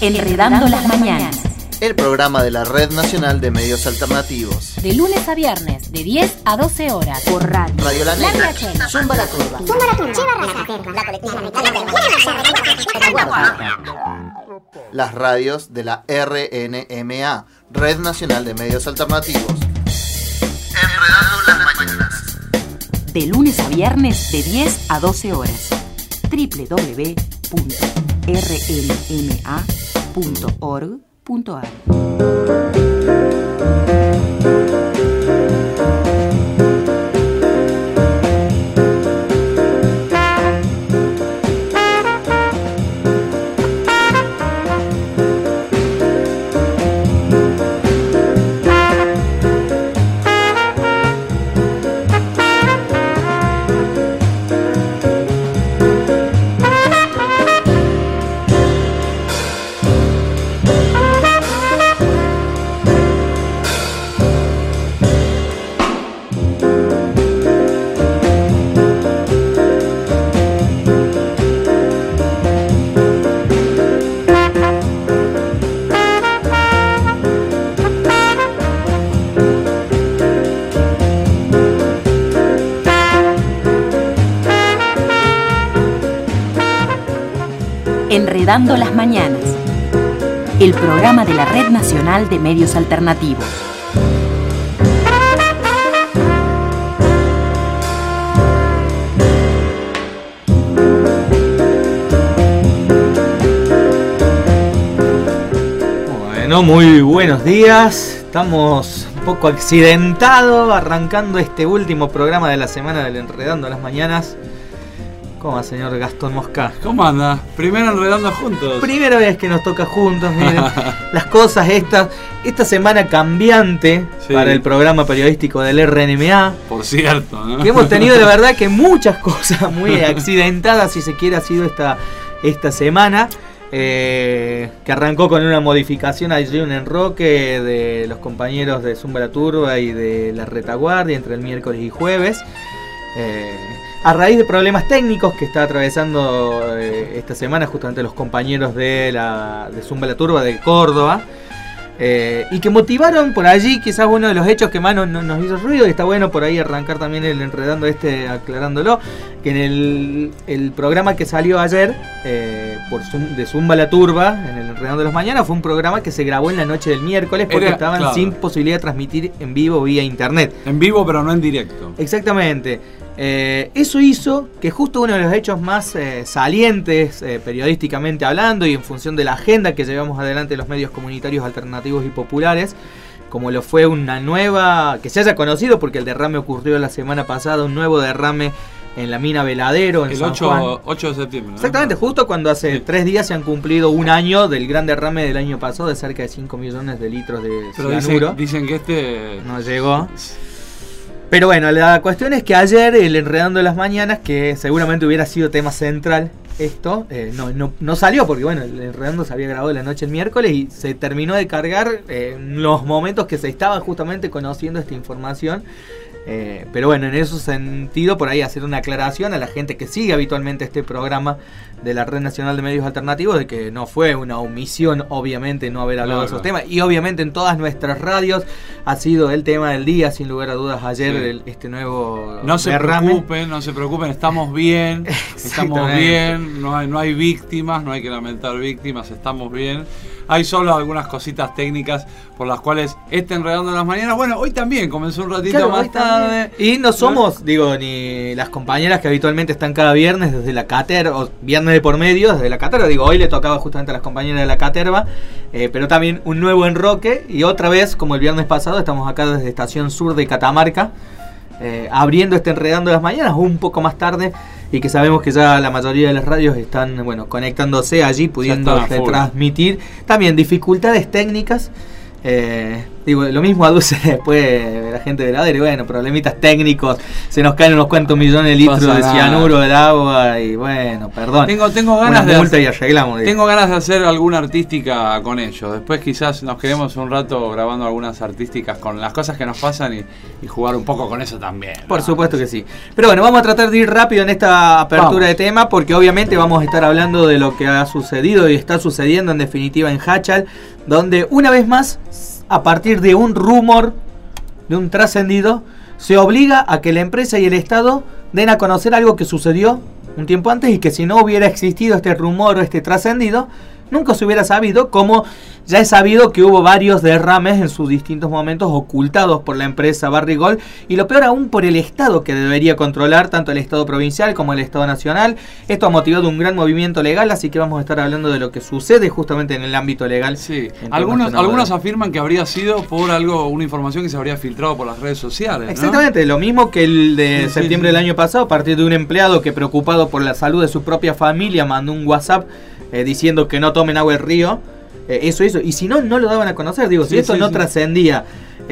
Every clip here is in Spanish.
Enredando las mañanas. El programa de la Red Nacional de Medios Alternativos. De lunes a viernes, de 10 a 12 horas. Por radio. Radio La Negra. Zumba la Turba. Las radios de la RNMA, Red Nacional de Medios Alternativos. Enredando las mañanas. De lunes a viernes, de 10 a 12 horas. www.rnma.org.ar. Enredando las mañanas. El programa de la Red Nacional de Medios Alternativos. Bueno, muy buenos días. Estamos un poco accidentados arrancando este último programa de la semana del Enredando las Mañanas. ¿Cómo va, señor Gastón Mosca? ¿Cómo anda? Primero enredando juntos. Primera vez que nos toca juntos, miren. Las cosas esta semana cambiante, sí, para el programa periodístico del RNMA. Por cierto, ¿no? Que hemos tenido de verdad que muchas cosas muy accidentadas, si se quiere, ha sido esta semana. Que arrancó con una modificación allí, un enroque de los compañeros de Zumba la Turba y de la Retaguardia entre el miércoles y jueves. A raíz de problemas técnicos que está atravesando esta semana justamente los compañeros de Zumba la Turba de Córdoba, y que motivaron por allí quizás uno de los hechos que más nos hizo ruido, y está bueno por ahí arrancar también el enredando aclarándolo, que en el programa que salió ayer de Zumba la Turba, en el Enredando de las Mañanas, fue un programa que se grabó en la noche del miércoles porque estaban sin posibilidad de transmitir en vivo vía internet. En vivo pero no en directo. Exactamente. Eso hizo que justo uno de los hechos más salientes periodísticamente hablando y en función de la agenda que llevamos adelante los medios comunitarios alternativos y populares, como lo fue una nueva, que se haya conocido porque el derrame ocurrió la semana pasada, un nuevo derrame en la mina Veladero, en San Juan. 8 de septiembre, ¿no? Exactamente, justo cuando hace 3 días se han cumplido un año del gran derrame del año pasado de cerca de 5 millones de litros de cianuro. Dicen que no llegó. Pero bueno, la cuestión es que ayer el Enredando las Mañanas, que seguramente hubiera sido tema central esto, no salió porque bueno, el Enredando se había grabado la noche el miércoles y se terminó de cargar en los momentos que se estaba justamente conociendo esta información. Pero bueno, en ese sentido, por ahí hacer una aclaración a la gente que sigue habitualmente este programa de la Red Nacional de Medios Alternativos, de que no fue una omisión, obviamente, no haber hablado de esos temas. Y obviamente en todas nuestras radios ha sido el tema del día, sin lugar a dudas, ayer este nuevo derrame. No se preocupen, estamos bien, no hay víctimas, no hay que lamentar víctimas, estamos bien. Hay solo algunas cositas técnicas por las cuales Enredando las Mañanas, bueno, hoy también comenzó un ratito más tarde. Y no somos, ni las compañeras que habitualmente están cada viernes desde la Caterva, o viernes de por medio, desde la Caterva, hoy le tocaba justamente a las compañeras de la Caterva, pero también un nuevo enroque, y otra vez, como el viernes pasado, estamos acá desde Estación Sur de Catamarca, abriendo Enredando las Mañanas un poco más tarde, y que sabemos que ya la mayoría de las radios están conectándose allí, pudiendo transmitir. También dificultades técnicas, Digo, lo mismo aduce después la gente de Veladero, y bueno, problemitas técnicos, se nos caen unos cuantos millones de litros de cianuro del agua, y bueno, perdón. Tengo ganas de multa y arreglamos. Tengo ganas de hacer alguna artística con ellos. Después quizás nos quedemos un rato grabando algunas artísticas con las cosas que nos pasan y jugar un poco con eso también, ¿no? Por supuesto que sí. Pero bueno, vamos a tratar de ir rápido en esta apertura de tema, porque obviamente vamos a estar hablando de lo que ha sucedido y está sucediendo en definitiva en Háchal, donde una vez más, a partir de un rumor, de un trascendido, se obliga a que la empresa y el Estado den a conocer algo que sucedió un tiempo antes y que si no hubiera existido este rumor o este trascendido, nunca se hubiera sabido, como ya es sabido que hubo varios derrames en sus distintos momentos ocultados por la empresa Barrigold, y lo peor aún por el Estado, que debería controlar tanto el Estado provincial como el Estado nacional. Esto ha motivado un gran movimiento legal, así que vamos a estar hablando de lo que sucede justamente en el ámbito legal. Sí, algunos afirman que habría sido por una información que se habría filtrado por las redes sociales, ¿no? Exactamente, lo mismo que el de septiembre del año pasado, a partir de un empleado que, preocupado por la salud de su propia familia, mandó un WhatsApp diciendo que no tomen agua del río. Eso, y si no, no lo daban a conocer. Digo, si esto no trascendía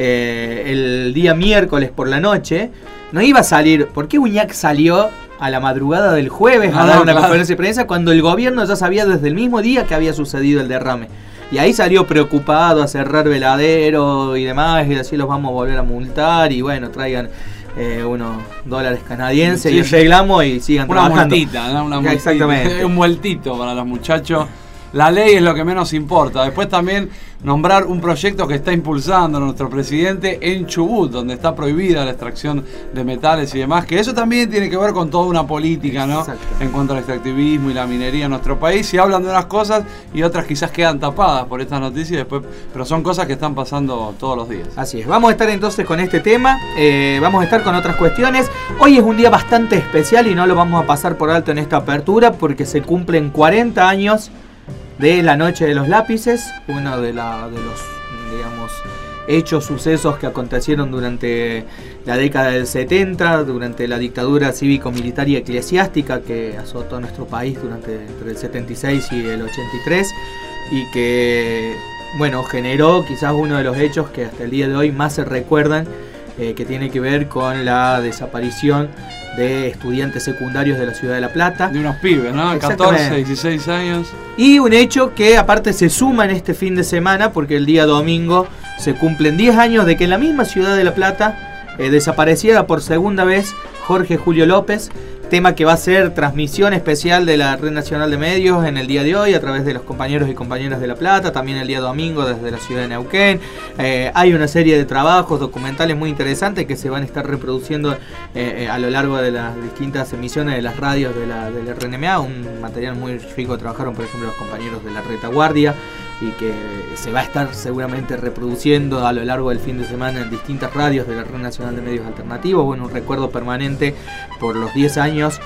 el día miércoles por la noche, no iba a salir. ¿Por qué Uñac salió a la madrugada del jueves a dar una conferencia de prensa cuando el gobierno ya sabía desde el mismo día que había sucedido el derrame? Y ahí salió preocupado a cerrar Veladero y demás, y así los vamos a volver a multar, y bueno, traigan unos dólares canadienses y arreglamos y sigan trabajando. Una multita. Exactamente. Un vueltito para los muchachos. La ley es lo que menos importa. Después también nombrar un proyecto que está impulsando nuestro presidente en Chubut, donde está prohibida la extracción de metales y demás, que eso también tiene que ver con toda una política, ¿no? En cuanto al extractivismo y la minería en nuestro país. Y hablan de unas cosas y otras quizás quedan tapadas por estas noticias después, pero son cosas que están pasando todos los días. Así es, vamos a estar entonces con este tema, vamos a estar con otras cuestiones. Hoy es un día bastante especial y no lo vamos a pasar por alto en esta apertura, porque se cumplen 40 años de la Noche de los Lápices, uno de los, digamos, hechos, sucesos que acontecieron durante la década del 70, durante la dictadura cívico-militar y eclesiástica que azotó nuestro país entre el 76 y el 83, y que, bueno, generó quizás uno de los hechos que hasta el día de hoy más se recuerdan, que tiene que ver con la desaparición de estudiantes secundarios de la ciudad de La Plata. De unos pibes, ¿no? 14, 16 años. Y un hecho que aparte se suma en este fin de semana, porque el día domingo se cumplen 10 años de que en la misma ciudad de La Plata desapareciera por segunda vez Jorge Julio López, tema que va a ser transmisión especial de la Red Nacional de Medios en el día de hoy a través de los compañeros y compañeras de La Plata, también el día domingo desde la ciudad de Neuquén. Hay una serie de trabajos documentales muy interesantes que se van a estar reproduciendo a lo largo de las distintas emisiones de las radios del RNMA, un material muy rico que trabajaron por ejemplo los compañeros de la Retaguardia, y que se va a estar seguramente reproduciendo a lo largo del fin de semana en distintas radios de la Red Nacional de Medios Alternativos. Bueno, un recuerdo permanente por los 10 años,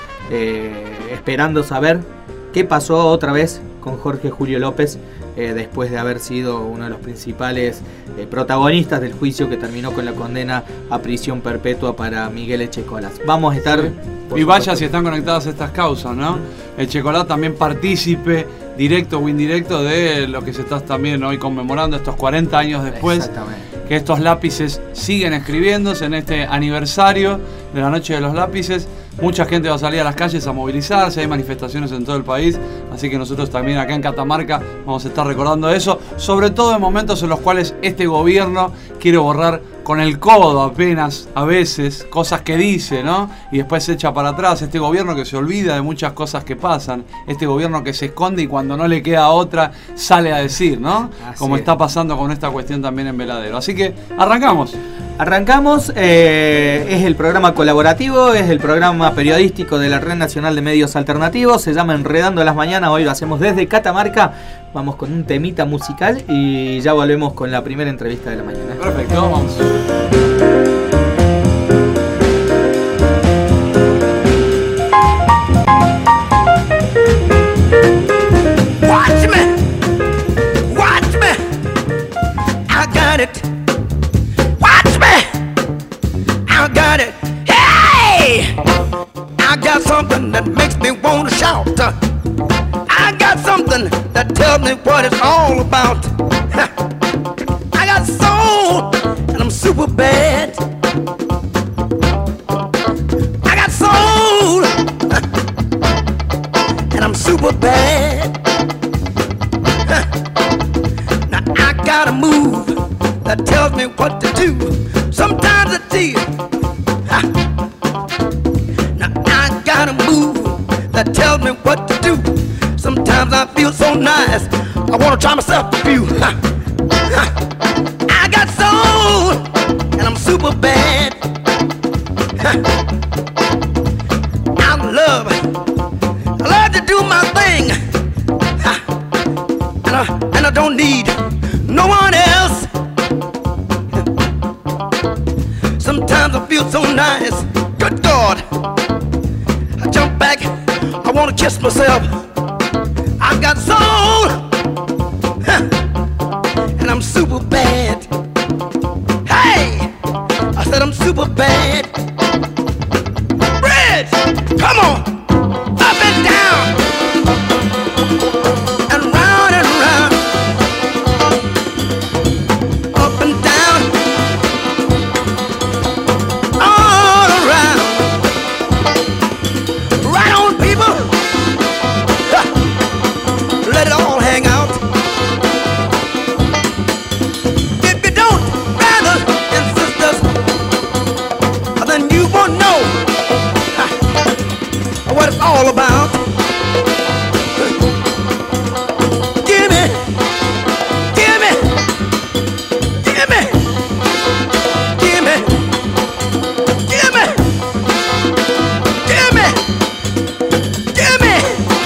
esperando saber qué pasó otra vez con Jorge Julio López, después de haber sido uno de los principales protagonistas del juicio que terminó con la condena a prisión perpetua para Miguel Echecolas. Vamos a estar... Y vaya si están conectadas estas causas, ¿no? Echecolas también partícipe, directo o indirecto, de lo que se está también hoy conmemorando estos 40 años después. Que estos lápices siguen escribiéndose en este aniversario de la Noche de los Lápices. Mucha gente va a salir a las calles a movilizarse, hay manifestaciones en todo el país, así que nosotros también acá en Catamarca vamos a estar recordando eso, sobre todo en momentos en los cuales este gobierno quiere borrar con el codo apenas, a veces, cosas que dice, ¿no? Y después se echa para atrás. Este gobierno que se olvida de muchas cosas que pasan, este gobierno que se esconde y cuando no le queda otra sale a decir, ¿no? Como está pasando con esta cuestión también en Veladero. Así que arrancamos. Es el programa colaborativo, es el programa periodístico de la Red Nacional de Medios Alternativos, se llama Enredando las Mañanas, hoy lo hacemos desde Catamarca, vamos con un temita musical y ya volvemos con la primera entrevista de la mañana. Perfecto, vamos. Watch me, I got it. I got it. Hey! I got something that makes me want to shout. I got something that tells me what it's all about. I got soul bad. Now I got a move that tells me what to do. Sometimes I tease. Now I got a move that tells me what to do. Sometimes I feel so nice, I wanna try myself a few. I got soul, and I'm super bad. I love to do my thing, and I don't need no one else. Sometimes I feel so nice, good God, I jump back, I wanna kiss myself. I got soul, and I'm super bad. Hey, I said I'm super bad. Bridge, come on, up and down, and round and round, up and down, all around. Right on, people. Let it all hang out. If you don't, brothers and sisters, then you won't know what it's all about. Give me, give me, give me, give me, give me, give me, give me.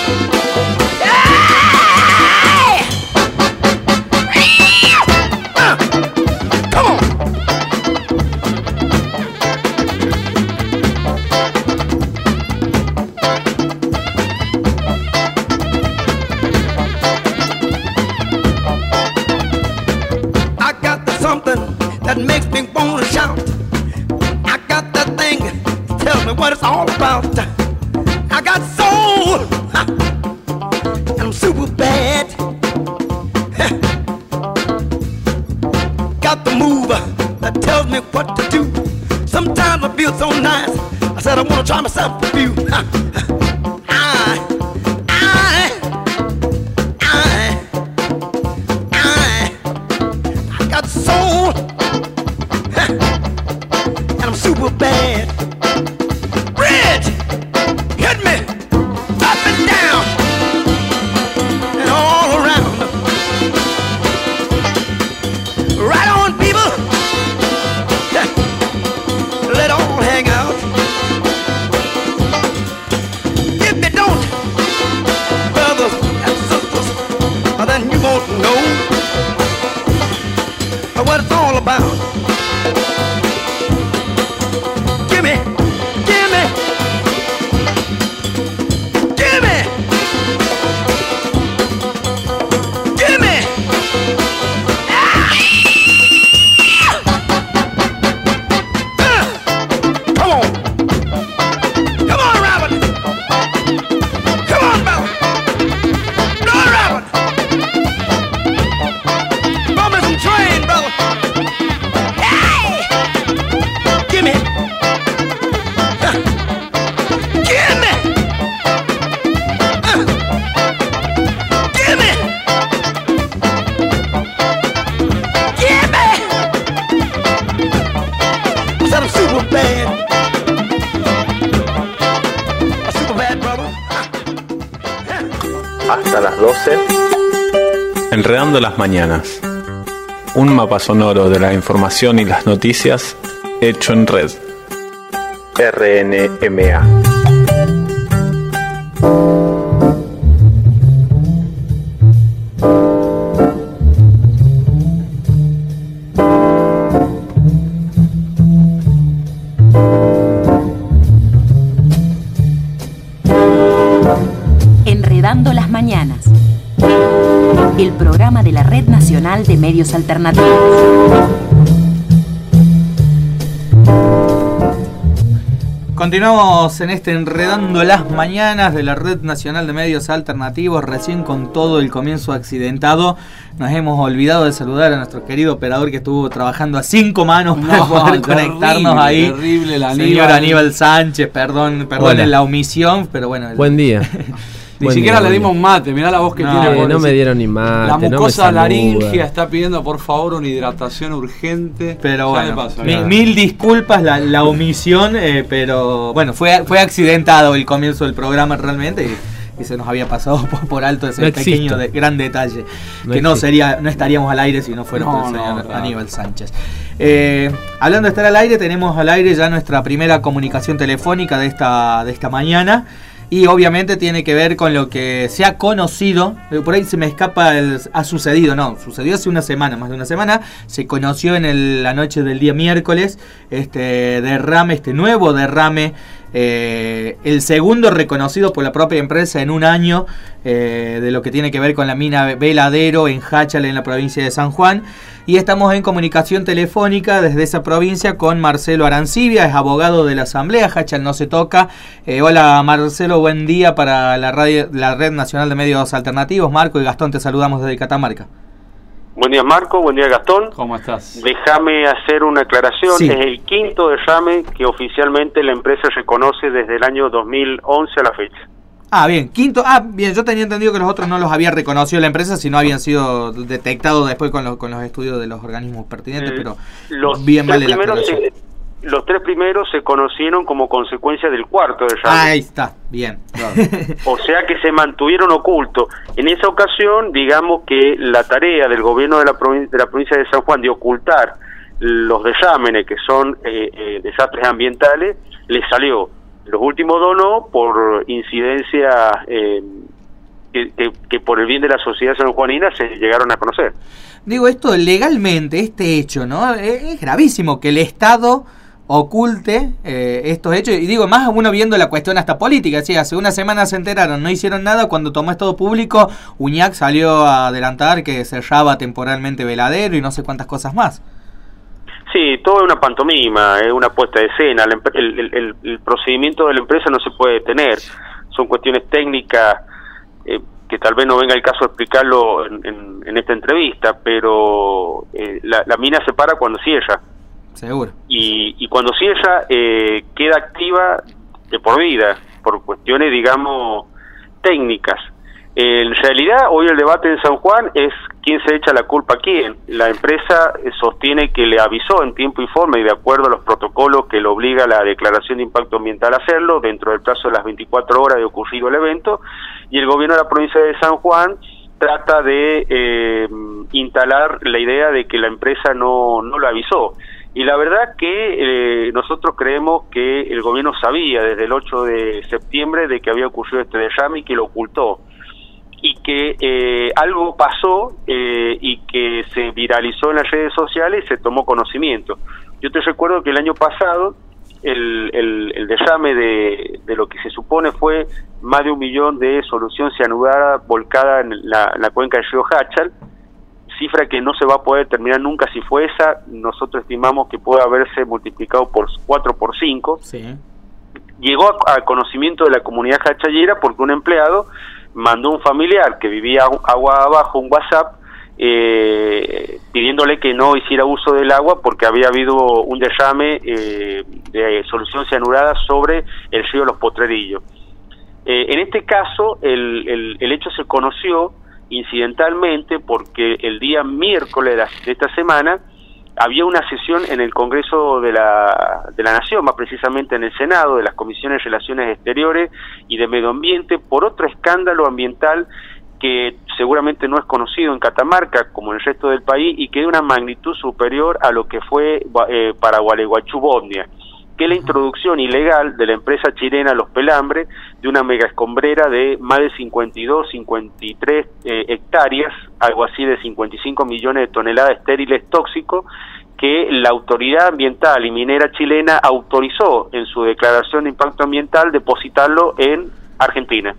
Come on. I got something that makes me wanna shout. I got that thing that tells me what it's all about. I got soul, and I'm super bad. Got the move that tells me what to do. Sometimes I feel so nice, I said I wanna try myself a few. I got soul, and I'm super bad. Bridge, hit me up and down and all around. Right on, people. Let it all hang out. If you don't, brothers and sisters, then you won't know what it's all about. Give me, give me, give me, give me. Come on. Come on, Robert. Come on, Bella. No, Robert. Bump me some train, brother. Hey! Give me. Give me. Give me. Give me. I said I'm super bad. I'm super bad, brother. Hasta las 12. Enredando las mañanas. Un mapa sonoro de la información y las noticias hecho en red. RNMA. Enredando las mañanas. El programa de la Red Nacional de Medios Alternativos. Continuamos en este Enredando las Mañanas de la Red Nacional de Medios Alternativos. Recién, con todo el comienzo accidentado, nos hemos olvidado de saludar a nuestro querido operador que estuvo trabajando a 5 manos para poder conectarnos ahí. Terrible, el Señor Aníbal Sánchez, perdón en la omisión, pero bueno. Buen día. Ni siquiera le dimos mate, mirá la voz que tiene. No me dieron ni mate. La mucosa laringea está pidiendo por favor una hidratación urgente. Pero bueno, mil disculpas la omisión, pero bueno, fue accidentado el comienzo del programa realmente y se nos había pasado por alto ese pequeño gran detalle. No estaríamos al aire si no fuera por el señor Aníbal Sánchez. Hablando de estar al aire, tenemos al aire ya nuestra primera comunicación telefónica de esta mañana. Y obviamente tiene que ver con lo que se ha conocido, por ahí se me escapa sucedió hace una semana, más de una semana, se conoció la noche del día miércoles este nuevo derrame, el segundo reconocido por la propia empresa en un año, de lo que tiene que ver con la mina Veladero en Jáchal, en la provincia de San Juan. Y estamos en comunicación telefónica desde esa provincia con Marcelo Arancibia, es abogado de la Asamblea Jáchal No Se Toca. Hola Marcelo, buen día para la Red Nacional de Medios Alternativos. Marco y Gastón, te saludamos desde Catamarca. Buen día Marco, buen día Gastón. ¿Cómo estás? Déjame hacer una aclaración. Sí. Es el quinto derrame que oficialmente la empresa reconoce desde el año 2011 a la fecha. Bien, quinto. Bien, yo tenía entendido que los otros no los había reconocido la empresa, sino habían sido detectados después con los estudios de los organismos pertinentes, pero bien vale la aclaración. Los tres primeros se conocieron como consecuencia del cuarto derrame. Ahí está, bien. Claro. O sea que se mantuvieron ocultos. En esa ocasión, digamos que la tarea del gobierno de la provincia de San Juan de ocultar los derrámenes, que son desastres ambientales, les salió. Los últimos dos no, por incidencia que por el bien de la sociedad sanjuanina se llegaron a conocer. Digo, esto legalmente, este hecho, ¿no? Es gravísimo que el Estado oculte estos hechos, y digo, más uno viendo la cuestión hasta política, ¿sí? Hace una semana se enteraron, no hicieron nada, cuando tomó Estado Público, Uñac salió a adelantar que cerraba temporalmente Veladero y no sé cuántas cosas más. Sí, todo es una pantomima, es una puesta de escena. El procedimiento de la empresa no se puede detener. Son cuestiones técnicas que tal vez no venga el caso de explicarlo en esta entrevista, pero la mina se para cuando cierra. Seguro. Y cuando cierra queda activa de por vida, por cuestiones, digamos, técnicas. En realidad, hoy el debate en San Juan es quién se echa la culpa a quién. La empresa sostiene que le avisó en tiempo y forma y de acuerdo a los protocolos que le obliga la declaración de impacto ambiental a hacerlo dentro del plazo de las 24 horas de ocurrido el evento, y el gobierno de la provincia de San Juan trata de instalar la idea de que la empresa no lo avisó. Y la verdad que nosotros creemos que el gobierno sabía desde el 8 de septiembre de que había ocurrido este derrame y que lo ocultó. Y que algo pasó y que se viralizó en las redes sociales y se tomó conocimiento. Yo te recuerdo que el año pasado el derrame de lo que se supone fue más de 1 millón de solución cianurada volcada en la cuenca del río Jáchal, cifra que no se va a poder determinar nunca si fue esa. Nosotros estimamos que puede haberse multiplicado por 4 por 5. Sí. Llegó al conocimiento de la comunidad jachalera porque un empleado mandó a un familiar que vivía agua abajo un WhatsApp pidiéndole que no hiciera uso del agua porque había habido un derrame de solución cianurada sobre el río Los Potrerillos. En este caso el hecho se conoció incidentalmente porque el día miércoles de esta semana había una sesión en el Congreso de la Nación, más precisamente en el Senado, de las Comisiones de Relaciones Exteriores y de Medio Ambiente, por otro escándalo ambiental que seguramente no es conocido en Catamarca como en el resto del país y que de una magnitud superior a lo que fue para Gualeguaychú-Bodnia, que es la introducción ilegal de la empresa chilena Los Pelambres de una mega escombrera de más de 53 hectáreas, algo así de 55 millones de toneladas estériles tóxicos, que la autoridad ambiental y minera chilena autorizó en su declaración de impacto ambiental depositarlo en Argentina.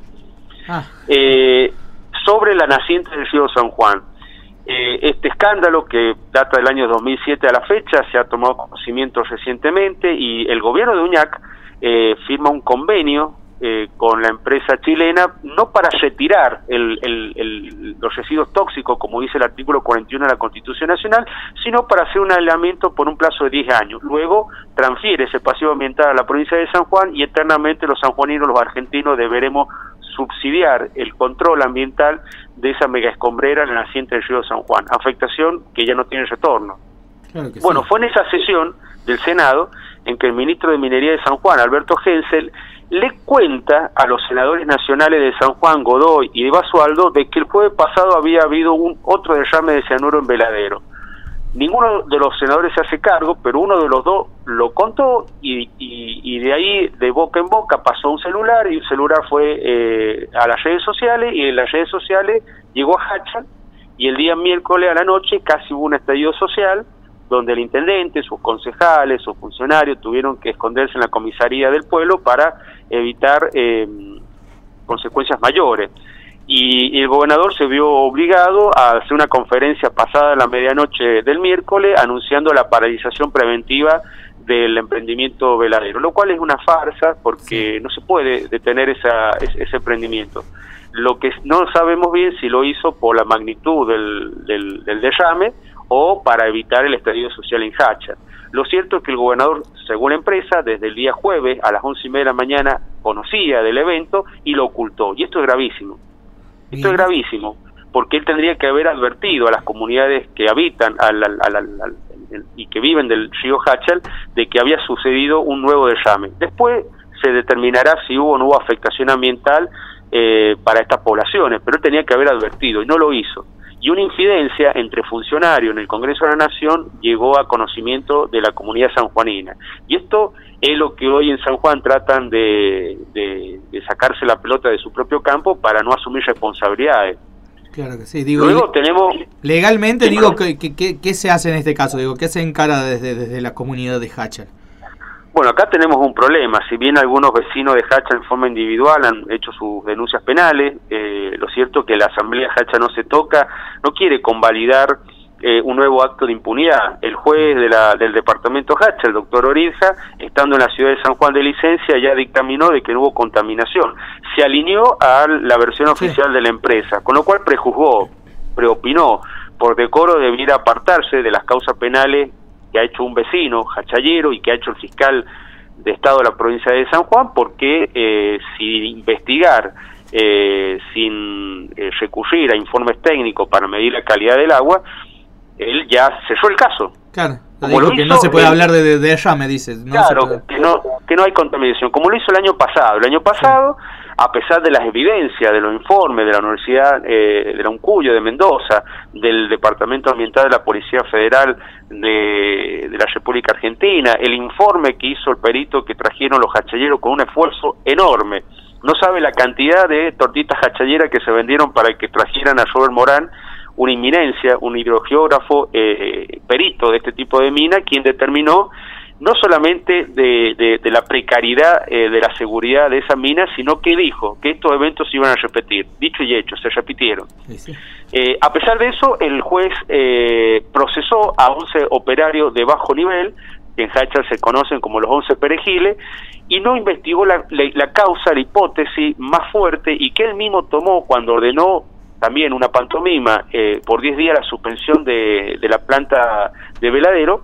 Sobre la naciente del río San Juan. Este escándalo, que data del año 2007 a la fecha, se ha tomado conocimiento recientemente y el gobierno de Uñac firma un convenio con la empresa chilena, no para retirar los residuos tóxicos, como dice el artículo 41 de la Constitución Nacional, sino para hacer un aislamiento por un plazo de 10 años. Luego transfiere ese pasivo ambiental a la provincia de San Juan y eternamente los sanjuaninos, los argentinos, deberemos subsidiar el control ambiental de esa mega escombrera en la naciente del río San Juan, afectación que ya no tiene retorno. Claro que Bueno, sí. fue en esa sesión del Senado en que el ministro de Minería de San Juan, Alberto Hensel, le cuenta a los senadores nacionales de San Juan, Godoy y de Basualdo, de que el jueves pasado había habido otro derrame de cianuro en Veladero. Ninguno de los senadores se hace cargo, pero uno de los dos lo contó y de ahí, de boca en boca, pasó un celular y el celular fue a las redes sociales y en las redes sociales llegó a Hachal y el día miércoles a la noche casi hubo un estallido social donde el intendente, sus concejales, sus funcionarios tuvieron que esconderse en la comisaría del pueblo para evitar consecuencias mayores. Y el gobernador se vio obligado a hacer una conferencia pasada la medianoche del miércoles anunciando la paralización preventiva del emprendimiento Veladero, lo cual es una farsa porque no se puede detener ese emprendimiento. Lo que no sabemos bien si lo hizo por la magnitud del derrame o para evitar el estallido social en Hachal. Lo cierto es que el gobernador, según la empresa, desde el día jueves a las 11:30 de la mañana conocía del evento y lo ocultó. Y esto es gravísimo. Esto es gravísimo, porque él tendría que haber advertido a las comunidades que habitan y que viven del río Hachal de que había sucedido un nuevo derrame. Después se determinará si hubo o no hubo afectación ambiental para estas poblaciones, pero él tenía que haber advertido y no lo hizo. Y una infidencia entre funcionarios en el Congreso de la Nación llegó a conocimiento de la comunidad sanjuanina. Y esto es lo que hoy en San Juan tratan de sacarse la pelota de su propio campo para no asumir responsabilidades. Claro que sí. Digo, luego tenemos... Legalmente, sí, digo, ¿qué se hace en este caso? Digo, ¿qué se encara desde la comunidad de Hachal? Bueno, acá tenemos un problema. Si bien algunos vecinos de Hachal en forma individual han hecho sus denuncias penales, lo cierto es que la Asamblea Hachal no se toca, no quiere convalidar un nuevo acto de impunidad. El juez del departamento Hachal, el doctor Orizja, estando en la ciudad de San Juan de licencia, ya dictaminó de que no hubo contaminación. Se alineó a la versión oficial de la empresa, con lo cual preopinó, por decoro debiera apartarse de las causas penales que ha hecho un vecino hachallero y que ha hecho el fiscal de Estado de la provincia de San Juan, porque sin investigar, sin recurrir a informes técnicos para medir la calidad del agua, él ya cerró el caso. Claro, como dijo que no se puede hablar de derrame, dice. No claro, que no hay contaminación, como lo hizo el año pasado. El año pasado, a pesar de las evidencias, de los informes de la Universidad de la UNCUYO de Mendoza, del Departamento Ambiental de la Policía Federal de la República Argentina, el informe que hizo el perito que trajeron los hachalleros con un esfuerzo enorme. No sabe la cantidad de tortitas hachalleras que se vendieron para que trajeran a Robert Morán, una inminencia, un hidrogeógrafo perito de este tipo de mina, quien determinó no solamente de la precariedad de la seguridad de esa mina, sino que dijo que estos eventos se iban a repetir. Dicho y hecho, se repitieron. Sí. A pesar de eso, el juez procesó a 11 operarios de bajo nivel, que en Hachal se conocen como los 11 perejiles, y no investigó la causa, la hipótesis más fuerte, y que él mismo tomó cuando ordenó también una pantomima por 10 días la suspensión de la planta de Veladero,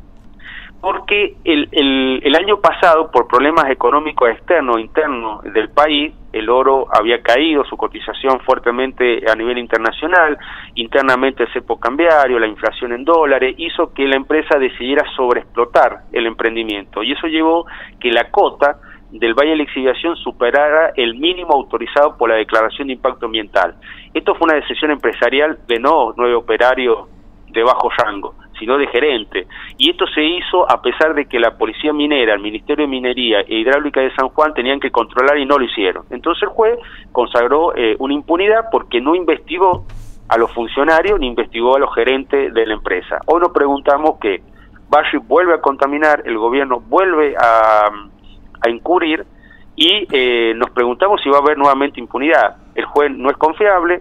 porque el año pasado, por problemas económicos externos e internos del país, el oro había caído, su cotización fuertemente a nivel internacional, internamente el cepo cambiario, la inflación en dólares, hizo que la empresa decidiera sobreexplotar el emprendimiento, y eso llevó que la cota del Valle de la Exhibición superara el mínimo autorizado por la Declaración de Impacto Ambiental. Esto fue una decisión empresarial de no 9 operarios de bajo rango, sino de gerente. Y esto se hizo a pesar de que la Policía Minera, el Ministerio de Minería e Hidráulica de San Juan tenían que controlar y no lo hicieron. Entonces el juez consagró una impunidad porque no investigó a los funcionarios ni investigó a los gerentes de la empresa. Hoy nos preguntamos que Barry vuelve a contaminar, el gobierno vuelve a incurrir y nos preguntamos si va a haber nuevamente impunidad. El juez no es confiable,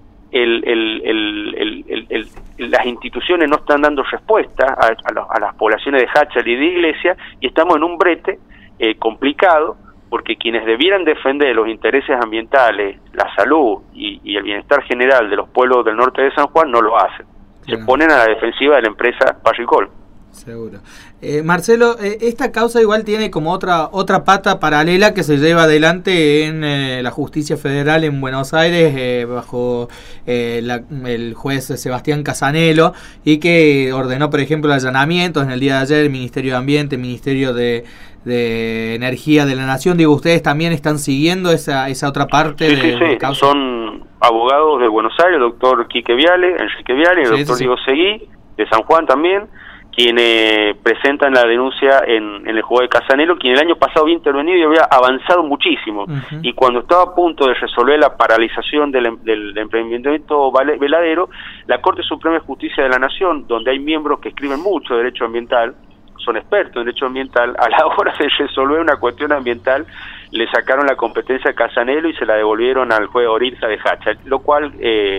las instituciones no están dando respuesta a las poblaciones de Hachal y de Iglesia, y estamos en un brete complicado, porque quienes debieran defender los intereses ambientales, la salud y el bienestar general de los pueblos del norte de San Juan no lo hacen. Se ponen a la defensiva de la empresa Barricol. Seguro. Marcelo, esta causa igual tiene como otra pata paralela que se lleva adelante en la justicia federal en Buenos Aires bajo el juez Sebastián Casanelo, y que ordenó, por ejemplo, allanamientos en el día de ayer, el Ministerio de Ambiente, el Ministerio de Energía de la Nación. Digo, ¿ustedes también están siguiendo esa otra parte? Sí. Son abogados de Buenos Aires, el doctor Enrique Viale, el doctor Diego Seguí, de San Juan también, quienes presentan la denuncia en el juzgado de Casanelo, quien el año pasado había intervenido y había avanzado muchísimo. Y cuando estaba a punto de resolver la paralización del emprendimiento veladero, la Corte Suprema de Justicia de la Nación, donde hay miembros que escriben mucho de derecho ambiental, son expertos en derecho ambiental, a la hora de resolver una cuestión ambiental, le sacaron la competencia a Casanelo y se la devolvieron al juez Oritza de Hachal, lo cual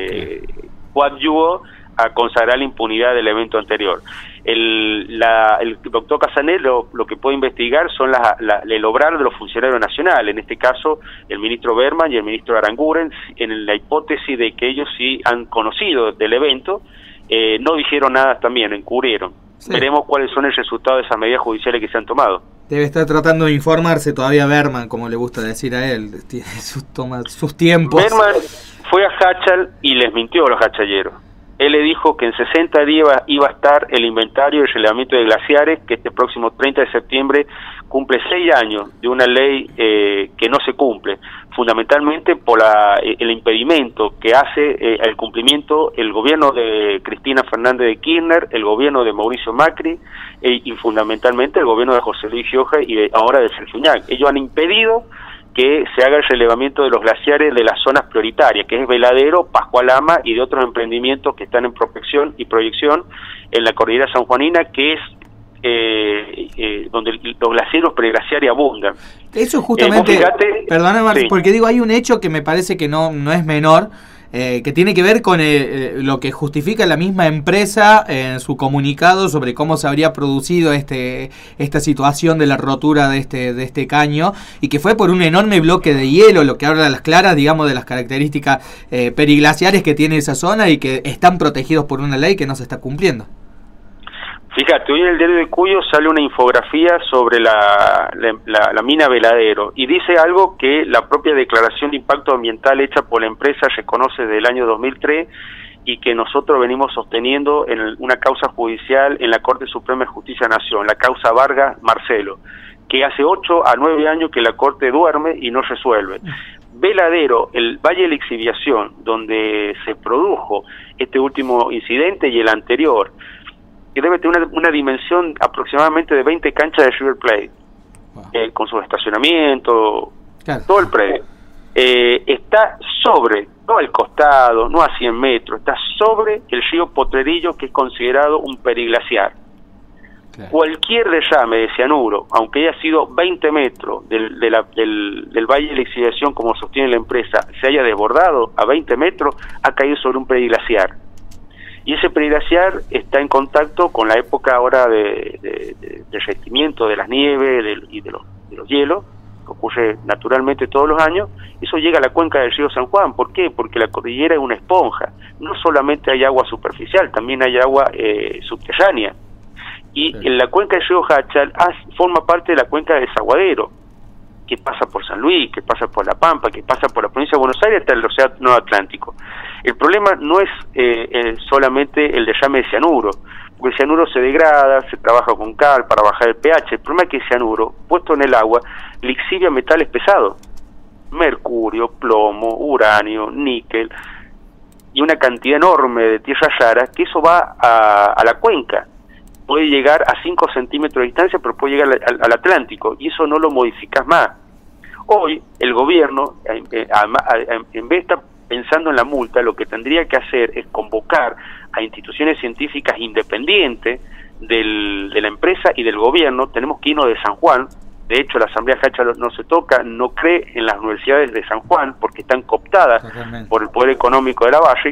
coadyuvó a consagrar la impunidad del evento anterior. El doctor Casanelo lo que puede investigar son el obrar de los funcionarios nacionales, en este caso el ministro Berman y el ministro Aranguren, en la hipótesis de que ellos sí han conocido del evento, no dijeron nada también, encubrieron. Sí. Veremos cuáles son el resultado de esas medidas judiciales que se han tomado. Debe estar tratando de informarse todavía Berman, como le gusta decir a él, tiene sus tiempos. Berman fue a Hachal y les mintió a los hachalleros. Él le dijo que en 60 días iba a estar el inventario y el relevamiento de glaciares, que este próximo 30 de septiembre cumple 6 años de una ley que no se cumple, fundamentalmente por el impedimento que hace el cumplimiento el gobierno de Cristina Fernández de Kirchner, el gobierno de Mauricio Macri y fundamentalmente el gobierno de José Luis Gioja y ahora de Sergio Uñac. Ellos han impedido que se haga el relevamiento de los glaciares de las zonas prioritarias, que es Veladero, Pascual Ama y de otros emprendimientos que están en prospección y proyección en la cordillera sanjuanina, que es donde los glaciares preglaciares abundan. Eso justamente, perdóname Martín, sí. Porque digo, hay un hecho que me parece que no es menor, que tiene que ver con lo que justifica la misma empresa en su comunicado sobre cómo se habría producido esta situación de la rotura de este caño, y que fue por un enorme bloque de hielo, lo que habla a las claras, digamos, de las características periglaciares que tiene esa zona y que están protegidos por una ley que no se está cumpliendo. Fíjate, hoy en el diario de Cuyo sale una infografía sobre la mina Veladero y dice algo que la propia declaración de impacto ambiental hecha por la empresa reconoce del año 2003 y que nosotros venimos sosteniendo en una causa judicial en la Corte Suprema de Justicia de la Nación, la causa Vargas Marcelo, que hace 8 a 9 años que la Corte duerme y no resuelve. Veladero, el Valle de la Exhibición, donde se produjo este último incidente y el anterior, que debe tener una dimensión aproximadamente de 20 canchas de River Plate, con su estacionamiento, claro. Todo el predio. Está sobre, no al costado, no a 100 metros, está sobre el río Potrerillo, que es considerado un periglaciar. Claro. Cualquier derrame de cianuro, aunque haya sido 20 metros del Valle de la Exhibición, como sostiene la empresa, se haya desbordado a 20 metros, ha caído sobre un periglaciar. Y ese periglaciar está en contacto con la época ahora de derretimiento de las nieves y de los hielos, que ocurre naturalmente todos los años. Eso llega a la cuenca del río San Juan. ¿Por qué? Porque la cordillera es una esponja. No solamente hay agua superficial, también hay agua subterránea. Y en la cuenca del río Hachal forma parte de la cuenca de Desaguadero, que pasa por San Luis, que pasa por La Pampa, que pasa por la provincia de Buenos Aires hasta el Océano Atlántico. El problema no es solamente el derrame de cianuro, porque el cianuro se degrada, se trabaja con cal para bajar el pH. El problema es que el cianuro, puesto en el agua, lixivia metales pesados, mercurio, plomo, uranio, níquel, y una cantidad enorme de tierra rara, que eso va a la cuenca. Puede llegar a 5 centímetros de distancia, pero puede llegar al Atlántico, y eso no lo modificas más. Hoy, el gobierno, en vez de estar pensando en la multa, lo que tendría que hacer es convocar a instituciones científicas independientes de la empresa y del gobierno. Tenemos que irnos de San Juan. De hecho, la Asamblea Hachal no se toca, no cree en las universidades de San Juan, porque están cooptadas por el poder económico de la BASIC.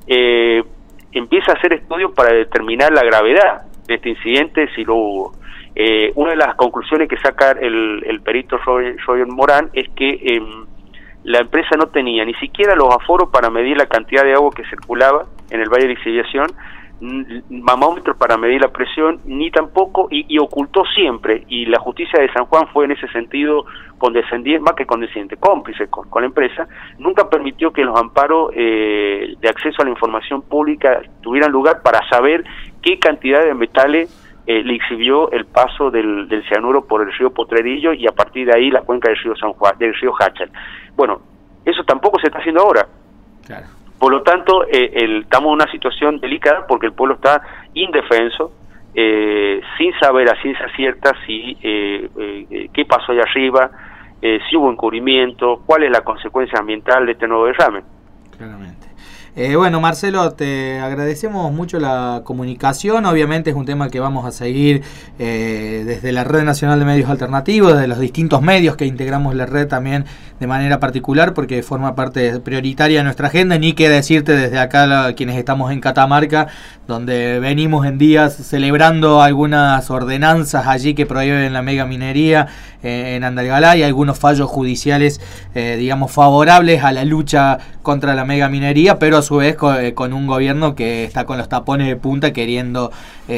Empieza a hacer estudios para determinar la gravedad de este incidente, si lo hubo. Una de las conclusiones que saca el perito Roger Morán es que la empresa no tenía ni siquiera los aforos para medir la cantidad de agua que circulaba en el Valle de la Exhibición, mamómetros para medir la presión, ni tampoco, y ocultó siempre, y la justicia de San Juan fue en ese sentido condescendiente, más que condescendiente, cómplice con la empresa, nunca permitió que los amparos de acceso a la información pública tuvieran lugar para saber qué cantidad de metales le exhibió el paso del cianuro por el río Potrerillo y a partir de ahí la cuenca del río San Juan, del río Háchal. Bueno, eso tampoco se está haciendo ahora. Claro. Por lo tanto, estamos en una situación delicada porque el pueblo está indefenso, sin saber a ciencia cierta si qué pasó allá arriba, si hubo encubrimiento, cuál es la consecuencia ambiental de este nuevo derrame. Claramente. Bueno, Marcelo, te agradecemos mucho la comunicación. Obviamente es un tema que vamos a seguir desde la Red Nacional de Medios Alternativos, desde los distintos medios que integramos la red también de manera particular, porque forma parte prioritaria de nuestra agenda. Ni que decirte desde acá, quienes estamos en Catamarca, donde venimos en días celebrando algunas ordenanzas allí que prohíben la megaminería en Andalgalá y algunos fallos judiciales, digamos, favorables a la lucha contra la megaminería, pero a su vez con un gobierno que está con los tapones de punta queriendo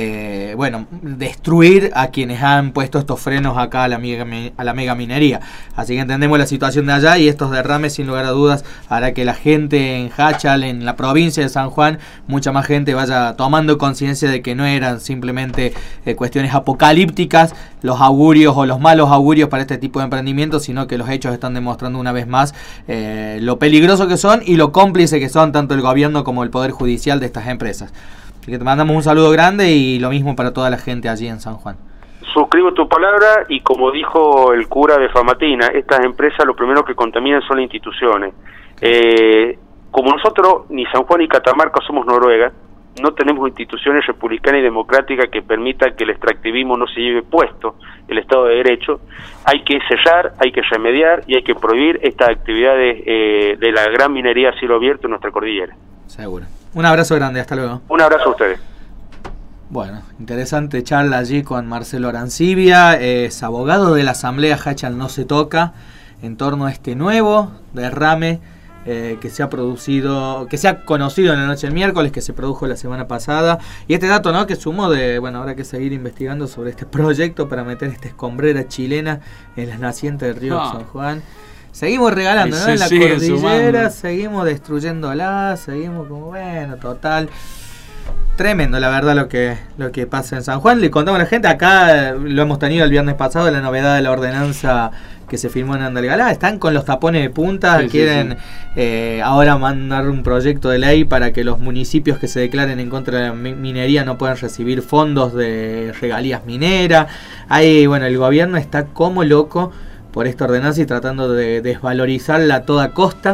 destruir a quienes han puesto estos frenos acá a la megaminería. Así que entendemos la situación de allá y estos derrames sin lugar a dudas hará que la gente en Háchal, en la provincia de San Juan, mucha más gente vaya tomando conciencia de que no eran simplemente cuestiones apocalípticas los augurios o los malos augurios para este tipo de emprendimientos, sino que los hechos están demostrando una vez más lo peligroso que son y lo cómplice que son tanto el gobierno como el poder judicial de estas empresas. Así que te mandamos un saludo grande y lo mismo para toda la gente allí en San Juan. Suscribo tu palabra y como dijo el cura de Famatina, estas empresas lo primero que contaminan son las instituciones. Como nosotros, ni San Juan ni Catamarca somos Noruega, no tenemos instituciones republicanas y democráticas que permitan que el extractivismo no se lleve puesto el Estado de Derecho. Hay que sellar, hay que remediar y hay que prohibir estas actividades de la gran minería a cielo abierto en nuestra cordillera. Seguro. Un abrazo grande, hasta luego. Un abrazo a ustedes. Bueno, interesante charla allí con Marcelo Arancibia, es abogado de la Asamblea Háchal No Se Toca, en torno a este nuevo derrame que se ha producido, que se ha conocido en la noche del miércoles, que se produjo la semana pasada, y este dato, ¿no?, que sumó de, bueno, habrá que seguir investigando sobre este proyecto para meter esta escombrera chilena en las nacientes del río San Juan. Seguimos regalando, ¿no?, en la cordillera, seguimos destruyéndola, seguimos como, bueno, total. Tremendo, la verdad, lo que pasa en San Juan. Le contamos a la gente, acá lo hemos tenido el viernes pasado, la novedad de la ordenanza que se firmó en Andalgalá. Están con los tapones de punta, quieren ahora mandar un proyecto de ley para que los municipios que se declaren en contra de la minería no puedan recibir fondos de regalías mineras. Ahí, bueno, el gobierno está como loco por esta ordenanza y tratando de desvalorizarla a toda costa.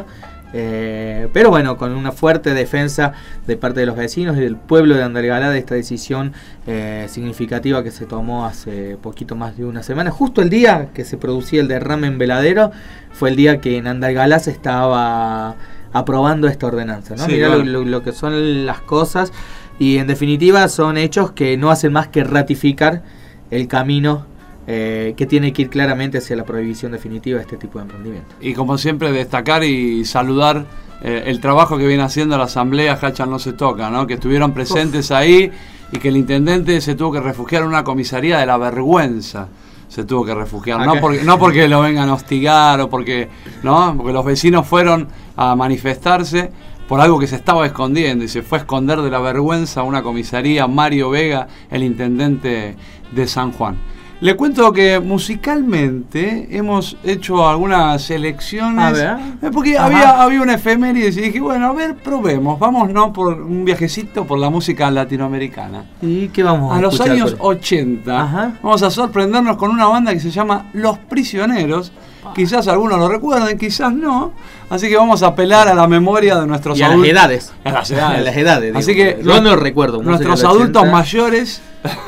Pero bueno, con una fuerte defensa de parte de los vecinos y del pueblo de Andalgalá de esta decisión significativa que se tomó hace poquito más de una semana. Justo el día que se producía el derrame en Veladero fue el día que en Andalgalá se estaba aprobando esta ordenanza, ¿no? Sí, mirá lo que son las cosas, y en definitiva son hechos que no hacen más que ratificar el camino que tiene que ir claramente hacia la prohibición definitiva de este tipo de emprendimiento. Y como siempre, destacar y saludar el trabajo que viene haciendo la Asamblea Háchal No Se Toca, ¿no?, que estuvieron presentes ahí y que el intendente se tuvo que refugiar en una comisaría de la vergüenza. Se tuvo que refugiar, no porque lo vengan a hostigar o porque los vecinos fueron a manifestarse por algo que se estaba escondiendo y se fue a esconder de la vergüenza a una comisaría. Mario Vega, el intendente de San Juan. Le cuento que musicalmente hemos hecho algunas selecciones, porque había una efeméride y dije, bueno, a ver, probemos, vámonos por un viajecito por la música latinoamericana. ¿Y qué vamos a los años 80. Vamos a sorprendernos con una banda que se llama Los Prisioneros. Quizás algunos lo recuerden, quizás no. Así que vamos a apelar a la memoria de nuestros adultos. A las edades. Así que yo no lo recuerdo. Nuestros adultos mayores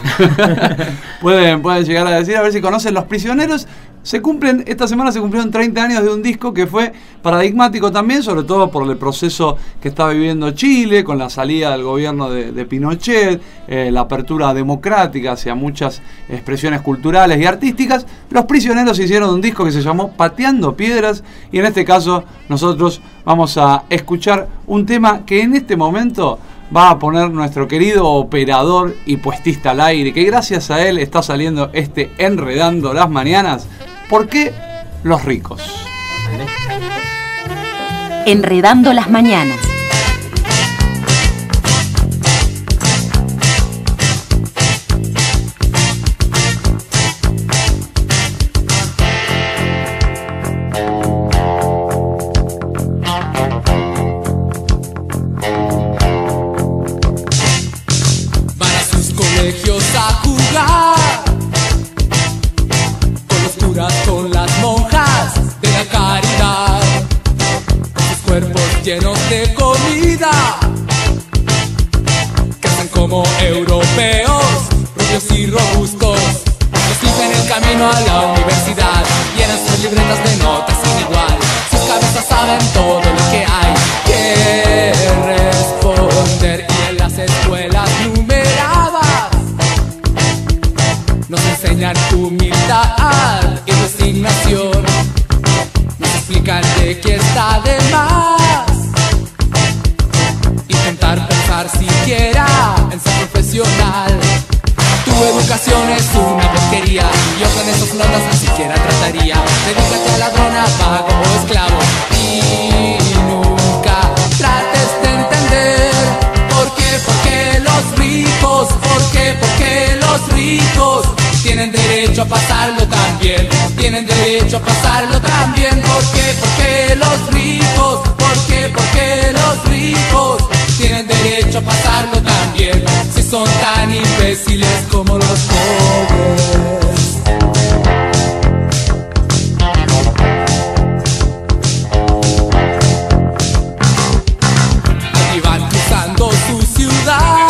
pueden llegar a decir, a ver si conocen Los Prisioneros. Esta semana se cumplieron 30 años de un disco que fue paradigmático también, sobre todo por el proceso que está viviendo Chile, con la salida del gobierno de Pinochet, la apertura democrática hacia muchas expresiones culturales y artísticas. Los Prisioneros hicieron un disco que se llamó Pateando Piedras, y en este caso nosotros vamos a escuchar un tema que en este momento va a poner nuestro querido operador y puestista al aire, que gracias a él está saliendo este Enredando las Mañanas. ¿Por qué los ricos? Enredando las Mañanas. A jugar con los curas, con las monjas de la caridad, con sus cuerpos llenos de comida, que hacen como europeos, rubios y robustos. Los limpian el camino a la universidad, llenan sus libretas de notas sin igual. Sus cabezas saben todo lo que hay que responder, y en las escuelas numeradas nos enseñan humildad y resignación. Nos explican de qué está de más intentar pensar siquiera en ser profesional. Tu educación es una porquería, yo con esas notas ni siquiera trataría. Dedícate a ladrona, vago o esclavo, y nunca trates de entender por qué los ricos, por qué los ricos tienen derecho a pasarlo también, tienen derecho a pasarlo también. ¿Por qué los ricos, por qué los ricos tienen derecho a pasarlo también, si son tan imbéciles como los pobres? Allí van cruzando su ciudad,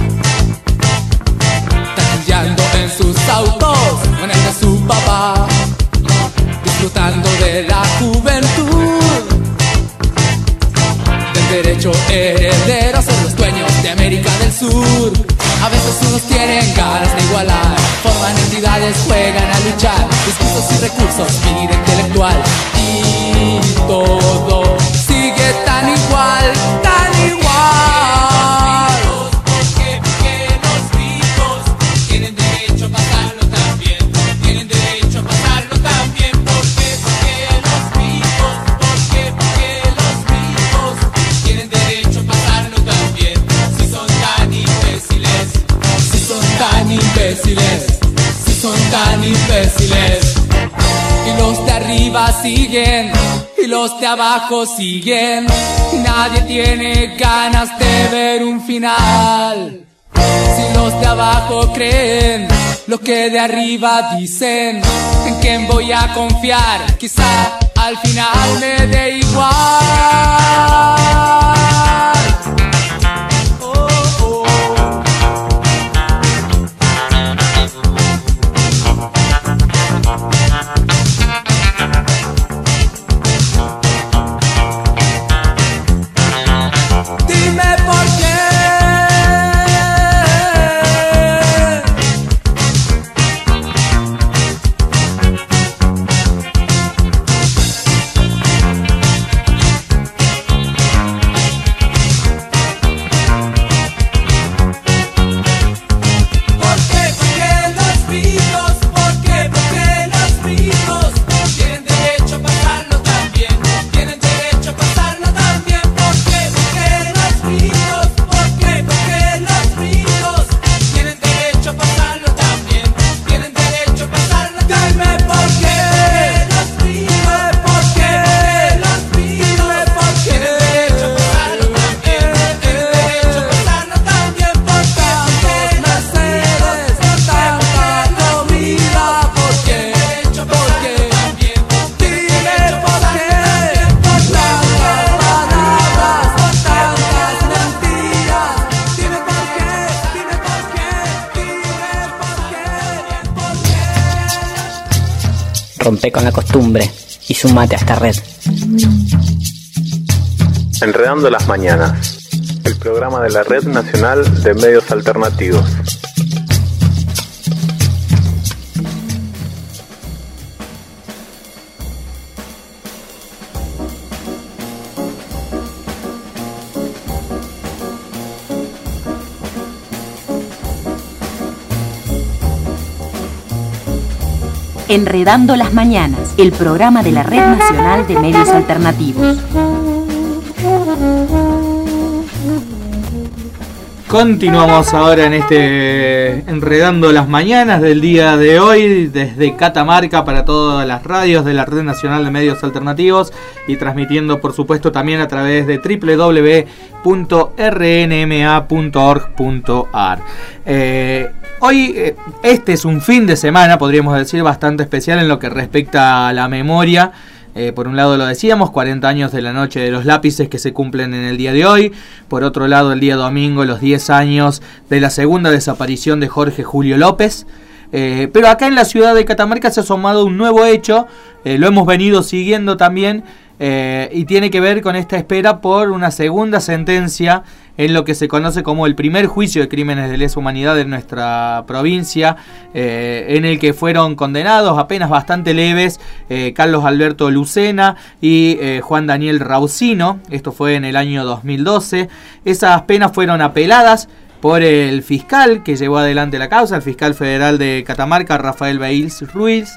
taquilleando en sus autos, manejando a su papá, disfrutando de la juventud, del derecho heredero a ser los dueños de América del Sur. A veces unos tienen ganas de igualar, forman entidades, juegan a luchar, discursos y recursos, vida intelectual, y todo sigue tan igual, tan igual. Si son tan imbéciles, y los de arriba siguen y los de abajo siguen, y nadie tiene ganas de ver un final. Si los de abajo creen lo que de arriba dicen, ¿en quién voy a confiar? Quizá al final me dé igual. Rompe con la costumbre y sumate a esta red. Enredando las Mañanas, el programa de la Red Nacional de Medios Alternativos. Enredando las Mañanas, el programa de la Red Nacional de Medios Alternativos. Continuamos ahora en Enredando las Mañanas del día de hoy, desde Catamarca para todas las radios de la Red Nacional de Medios Alternativos y transmitiendo por supuesto también a través de www.rnma.org.ar. Hoy este es un fin de semana, podríamos decir, bastante especial en lo que respecta a la memoria. Por un lado lo decíamos, 40 años de la Noche de los Lápices que se cumplen en el día de hoy. Por otro lado, el día domingo, los 10 años de la segunda desaparición de Jorge Julio López. Pero acá en la ciudad de Catamarca se ha asomado un nuevo hecho, lo hemos venido siguiendo también, y tiene que ver con esta espera por una segunda sentencia en lo que se conoce como el primer juicio de crímenes de lesa humanidad en nuestra provincia, en el que fueron condenados a penas bastante leves Carlos Alberto Lucena y Juan Daniel Rausino. Esto fue en el año 2012. Esas penas fueron apeladas por el fiscal que llevó adelante la causa, el fiscal federal de Catamarca, Rafael Bailes Ruiz.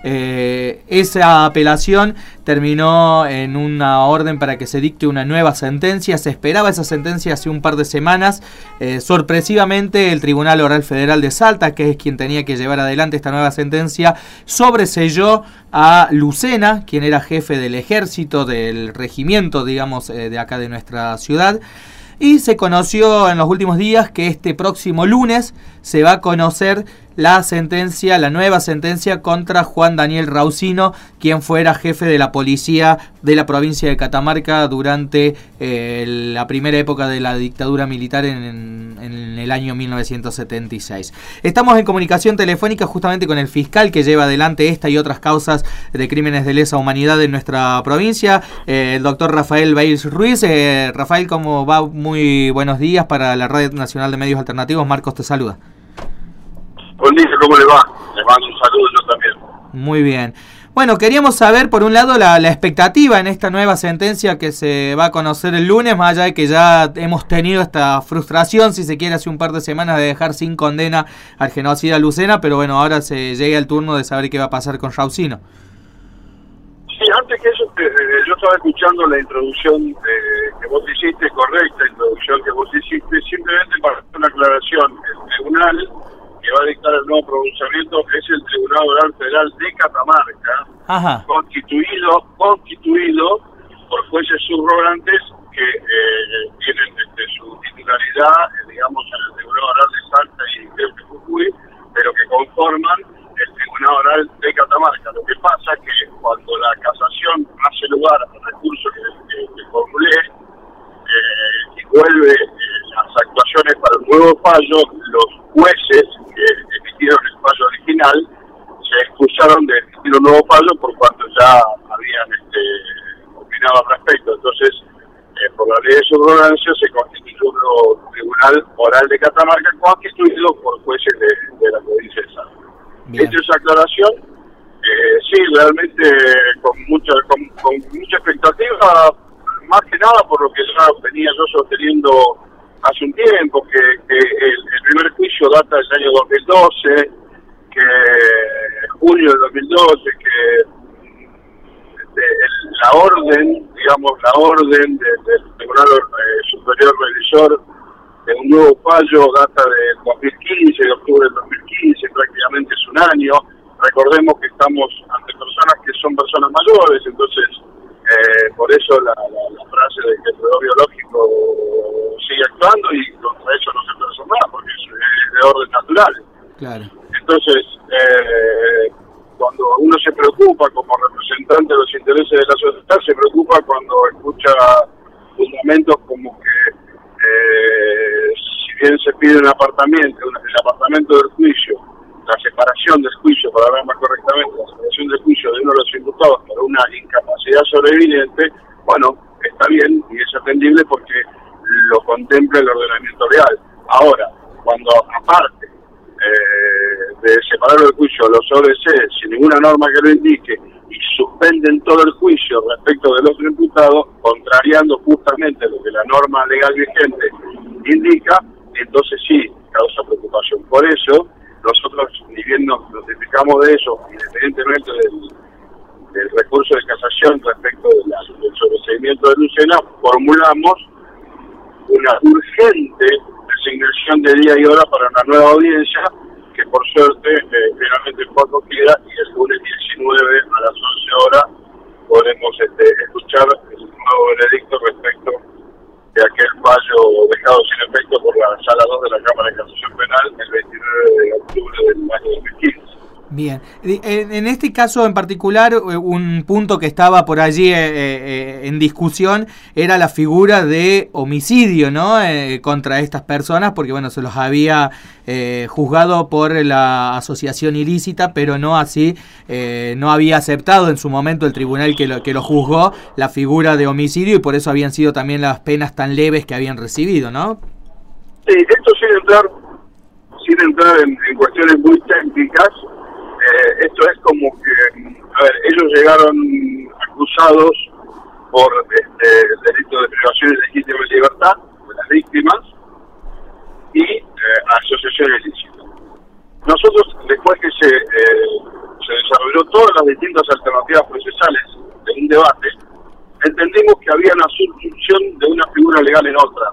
Esa apelación terminó en una orden para que se dicte una nueva sentencia. Se esperaba esa sentencia hace un par de semanas. Sorpresivamente, el Tribunal Oral Federal de Salta, que es quien tenía que llevar adelante esta nueva sentencia, sobreseyó a Lucena, quien era jefe del ejército, del regimiento, digamos, de acá de nuestra ciudad. Y se conoció en los últimos días que este próximo lunes se va a conocer la sentencia, la nueva sentencia contra Juan Daniel Rausino, quien fuera jefe de la policía de la provincia de Catamarca durante la primera época de la dictadura militar en el año 1976. Estamos en comunicación telefónica justamente con el fiscal que lleva adelante esta y otras causas de crímenes de lesa humanidad en nuestra provincia, el doctor Rafael Bailes Ruiz. Rafael, ¿cómo va? Muy buenos días para la Red Nacional de Medios Alternativos. Marcos te saluda. Buen día, ¿cómo le va? Le mando un saludo yo también. Muy bien. Bueno, queríamos saber, por un lado, la expectativa en esta nueva sentencia que se va a conocer el lunes, más allá de que ya hemos tenido esta frustración, si se quiere, hace un par de semanas de dejar sin condena al genocida Lucena, pero bueno, ahora se llega el turno de saber qué va a pasar con Rausino. Sí, antes que eso, yo estaba escuchando la introducción que vos hiciste, correcta introducción que vos hiciste, simplemente para hacer una aclaración. El tribunal que va a dictar el nuevo pronunciamiento es el Tribunal Oral Federal de Catamarca, Ajá. constituido por jueces subrogantes que tienen su titularidad, digamos, en el Tribunal Oral de Salta y creo que Jujuy, pero que conforman el Tribunal Oral de Catamarca. Lo que pasa es que cuando la casación hace lugar al recurso que formulé y vuelve las actuaciones para el nuevo fallo, los jueces que emitieron el fallo original se excusaron de emitir un nuevo fallo por cuanto ya habían opinado al respecto. Entonces, por la ley de subrogancia se constituyó un nuevo Tribunal Oral de Catamarca constituido por jueces de la provincia de Salta. Hecha esa aclaración, sí, realmente con mucha expectativa, más que nada por lo que ya venía yo sosteniendo hace un tiempo, que el primer juicio data del año 2012, que junio del 2012, que la orden del Tribunal Superior Revisor de un nuevo fallo data del 2015, de octubre del 2015, prácticamente es un año. Recordemos que estamos ante personas que son personas mayores, entonces por eso la frase de que el reloj biológico sigue actuando y contra eso no se puede hacer nada, porque es de orden natural. Claro. Entonces, cuando uno se preocupa como representante de los intereses de la sociedad, se preocupa cuando escucha fundamentos como que si bien se pide el apartamento del juicio, la separación del juicio, para hablar más correctamente, la separación del juicio de uno de los imputados por una incapacidad sobreviviente, bueno, está bien y es atendible porque lo contempla el ordenamiento legal. Ahora, cuando aparte de separar el juicio los ODC sin ninguna norma que lo indique y suspenden todo el juicio respecto del otro imputado, contrariando justamente lo que la norma legal vigente indica, entonces sí causa preocupación. Por eso nosotros, ni bien nos notificamos de eso, independientemente del recurso de casación respecto del sobreseimiento de Lucena, formulamos una urgente designación de día y hora para una nueva audiencia, que por suerte finalmente fue acogida, y el lunes 19 a las 11 horas podremos escuchar el nuevo veredicto respecto de aquel fallo dejado sin efecto por la Sala 2 de la Cámara de Casación Penal el 29 de octubre del año 2015. Bien, en este caso en particular, un punto que estaba por allí en discusión era la figura de homicidio, ¿no? Contra estas personas, porque bueno, se los había juzgado por la asociación ilícita, pero no así, no había aceptado en su momento el tribunal que lo juzgó la figura de homicidio, y por eso habían sido también las penas tan leves que habían recibido, ¿no? Sí, esto sin entrar en cuestiones muy técnicas. Esto es como que, ellos llegaron acusados por el delito de privación ilegítima de libertad de las víctimas y asociación ilícita. Nosotros, después que se desarrolló todas las distintas alternativas procesales de un debate, entendimos que había una sustitución de una figura legal en otra.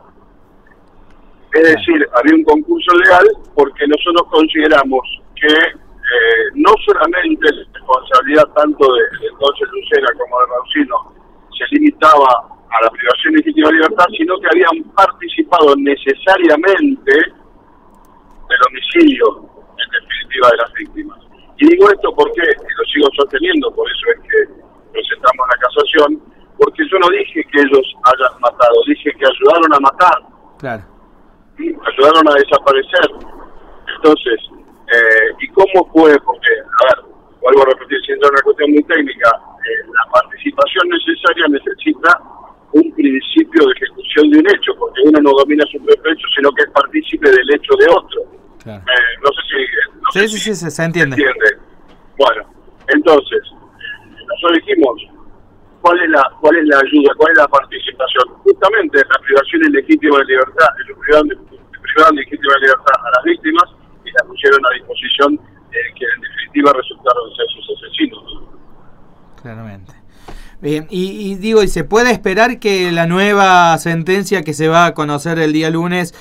Es decir, había un concurso legal porque nosotros consideramos que no solamente la responsabilidad tanto de entonces Lucena como de Rausino se limitaba a la privación legítima de libertad, sino que habían participado necesariamente del homicidio, en definitiva, de las víctimas. Y digo esto porque, y lo sigo sosteniendo, por eso es que presentamos la casación, porque yo no dije que ellos hayan matado, dije que ayudaron a matar. Claro. Ayudaron a desaparecer. Entonces, ¿y cómo fue? Porque, vuelvo a repetir, siendo una cuestión muy técnica, la participación necesaria necesita un principio de ejecución de un hecho, porque uno no domina su propio hecho, sino que es partícipe del hecho de otro. Claro. No sé si... Sí, se entiende. Bueno, entonces, nosotros dijimos, ¿cuál es la ayuda? ¿Cuál es la participación? Justamente la privación ilegítima de libertad, privaron legítima de libertad a las víctimas, y las pusieron a disposición que en definitiva resultaron ser sus asesinos. Claramente. Bien, y digo, ¿y se puede esperar que la nueva sentencia que se va a conocer el día lunes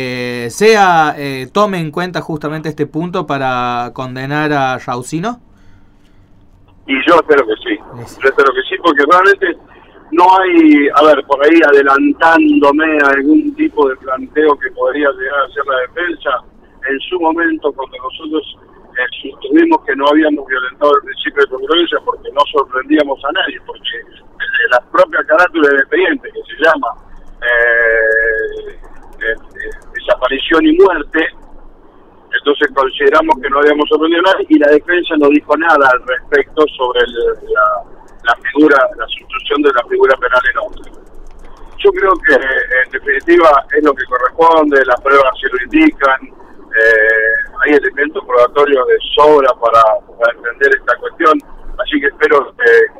tome en cuenta justamente este punto para condenar a Rausino? Y yo espero que sí. Yo espero que sí, porque realmente no hay, por ahí adelantándome a algún tipo de planteo que podría llegar a ser la defensa. En su momento, cuando nosotros sostuvimos que no habíamos violentado el principio de congruencia porque no sorprendíamos a nadie, porque la propia carátula del expediente, que se llama desaparición y muerte, entonces consideramos que no habíamos sorprendido a nadie, y la defensa no dijo nada al respecto sobre la sustitución de la figura penal en otra. Yo creo que en definitiva es lo que corresponde, las pruebas se lo indican. Hay elementos probatorios de sobra para entender esta cuestión, así que espero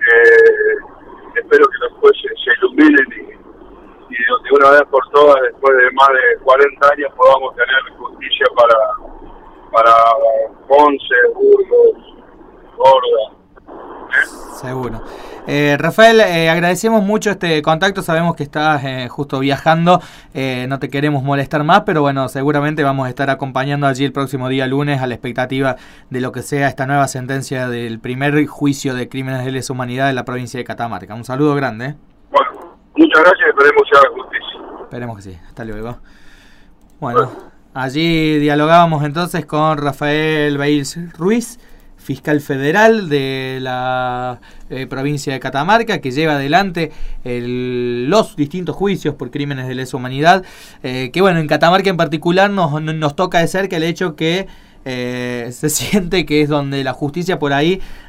que los jueces se iluminen y de una vez por todas, después de más de 40 años, podamos tener justicia para Ponce, Burgos, Gorda. Seguro. Rafael, agradecemos mucho este contacto, sabemos que estás justo viajando, no te queremos molestar más, pero bueno, seguramente vamos a estar acompañando allí el próximo día lunes a la expectativa de lo que sea esta nueva sentencia del primer juicio de crímenes de lesa humanidad de la provincia de Catamarca. Un saludo grande. Bueno, muchas gracias y esperemos que se haga justicia. Esperemos que sí, hasta luego. Bueno, allí dialogábamos entonces con Rafael Beils Ruiz, fiscal federal de la provincia de Catamarca, que lleva adelante los distintos juicios por crímenes de lesa humanidad, que bueno, en Catamarca en particular nos toca de cerca el hecho que se siente que es donde la justicia por ahí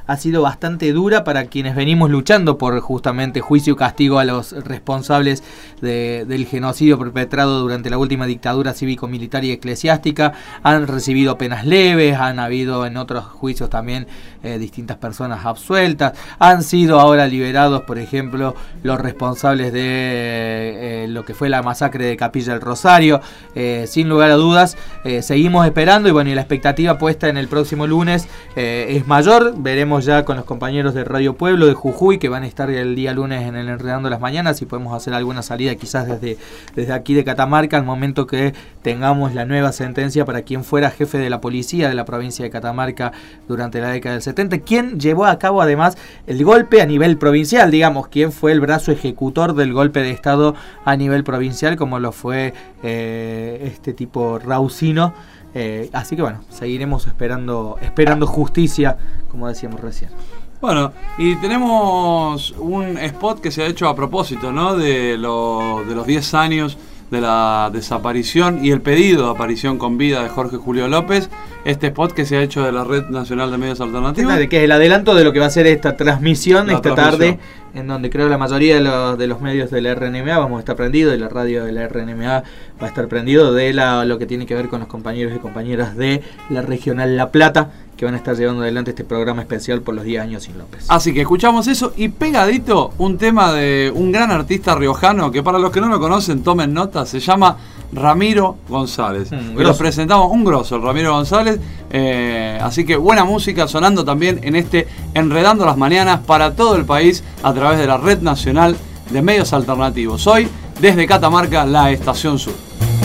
ha sido bastante dura para quienes venimos luchando por justamente juicio y castigo a los responsables del genocidio perpetrado durante la última dictadura cívico-militar y eclesiástica. Han recibido penas leves, han habido en otros juicios también distintas personas absueltas, han sido ahora liberados, por ejemplo, los responsables de lo que fue la masacre de Capilla del Rosario. Sin lugar a dudas, seguimos esperando y bueno, y la expectativa puesta en el próximo lunes es mayor. Veremos ya con los compañeros de Radio Pueblo de Jujuy, que van a estar el día lunes en el Enredando las Mañanas, si podemos hacer alguna salida quizás desde aquí de Catamarca, al momento que tengamos la nueva sentencia para quien fuera jefe de la policía de la provincia de Catamarca durante la década del 70, quien llevó a cabo además el golpe a nivel provincial, digamos, quien fue el brazo ejecutor del golpe de Estado a nivel provincial, como lo fue este tipo Rausino. Así que bueno, seguiremos esperando justicia, como decíamos recién. Bueno, y tenemos un spot que se ha hecho a propósito, ¿no? de los 10 años de la desaparición y el pedido de aparición con vida de Jorge Julio López. Este spot que se ha hecho de la Red Nacional de Medios Alternativos, que es el adelanto de lo que va a ser esta transmisión tarde, en donde creo la mayoría de los medios de la RNMA vamos a estar prendidos, de la radio de la RNMA va a estar prendido, de lo que tiene que ver con los compañeros y compañeras de la Regional La Plata, que van a estar llevando adelante este programa especial por los 10 años sin López. Así que escuchamos eso y pegadito un tema de un gran artista riojano que, para los que no lo conocen, tomen nota, se llama Ramiro González. Lo presentamos, un grosso, el Ramiro González. Así que buena música sonando también en este Enredando las Mañanas para todo el país a través de la Red Nacional de Medios Alternativos. Hoy, desde Catamarca, la Estación Sur.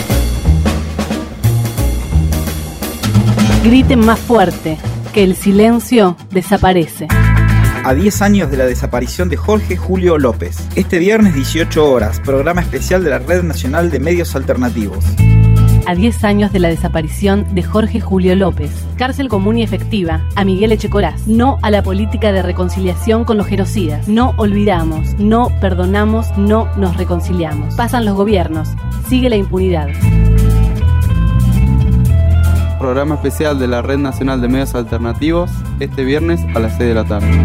Griten más fuerte, que el silencio desaparece. A 10 años de la desaparición de Jorge Julio López. Este viernes 18 horas, programa especial de la Red Nacional de Medios Alternativos. A 10 años de la desaparición de Jorge Julio López. Cárcel común y efectiva a Miguel Echecorás. No a la política de reconciliación con los genocidas. No olvidamos, no perdonamos, no nos reconciliamos. Pasan los gobiernos, sigue la impunidad. Programa especial de la Red Nacional de Medios Alternativos este viernes a las 6 de la tarde.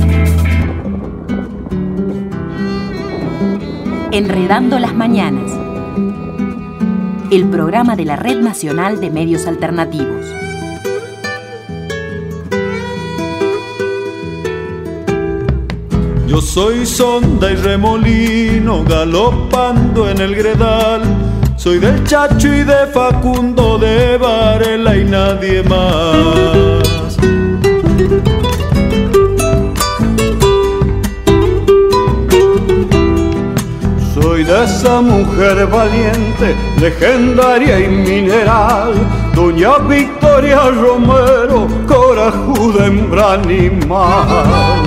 Enredando las Mañanas, el programa de la Red Nacional de Medios Alternativos. Yo soy sonda y remolino galopando en el Gredal. Soy del Chacho y de Facundo, de Varela y nadie más. Soy de esa mujer valiente, legendaria y mineral, doña Victoria Romero, corajuda hembra animal.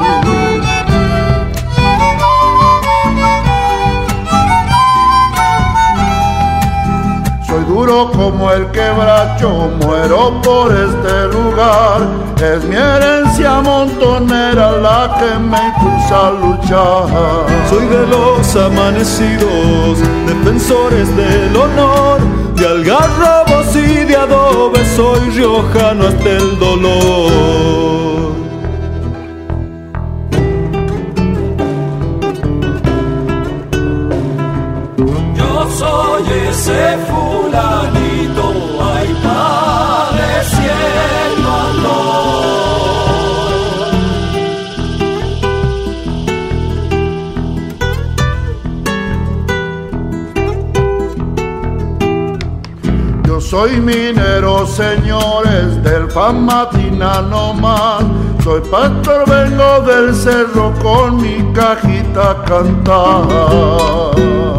Soy duro como el quebracho, muero por este lugar. Es mi herencia montonera la que me impulsa a luchar. Soy de los amanecidos, defensores del honor, de algarrobos y de adobe. Soy riojano hasta el dolor. Yo soy ese fulanito, ahí padeciendo amor. Yo soy minero, señores, del Famatina no más. Soy pastor, vengo del cerro con mi cajita a cantar.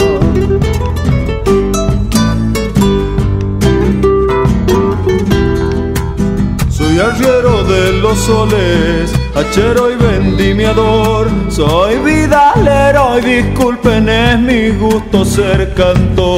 Soy arriero de los soles, hachero y vendimiador. Soy vidalero y disculpen, es mi gusto ser cantor.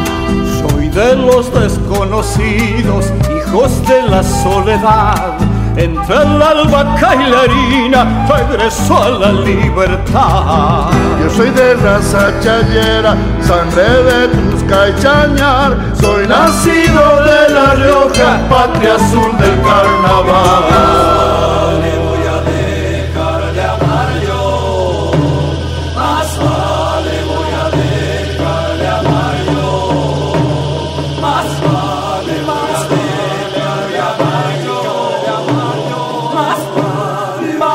Soy de los desconocidos, hijos de la soledad, entre el albahaca y la harina, regreso a la libertad. Yo soy de raza chayera, sangre de Tusca y Chañar, soy nacido de La Rioja, patria azul del carnaval. Le voy a dejar de amar yo, más vale voy a dejar de amar yo, más vale voy a dejar de amar yo, más vale voy a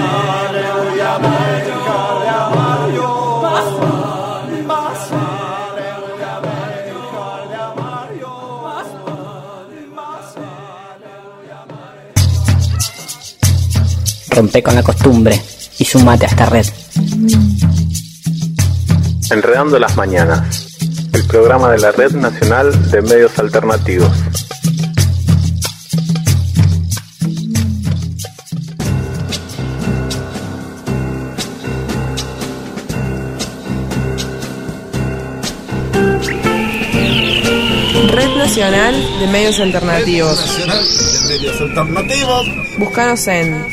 dejar de amar yo, más vale voy a dejar de amar yo, más Rompe con la costumbre y sumate a esta red. Enredando las Mañanas, el programa de la Red Nacional de Medios Alternativos. Red Nacional de Medios Alternativos. Búscanos en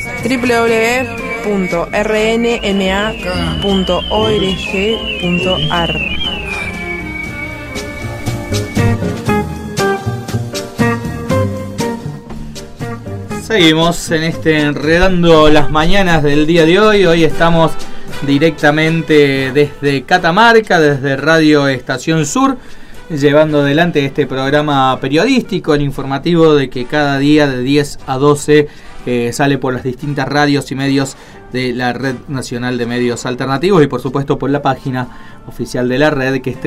www.rnma.org.ar. Seguimos en Enredando las Mañanas del día de hoy. Hoy estamos directamente desde Catamarca, desde Radio Estación Sur, llevando adelante este programa periodístico, el informativo de que cada día de 10 a 12 sale por las distintas radios y medios de la Red Nacional de Medios Alternativos y por supuesto por la página oficial de la red, que es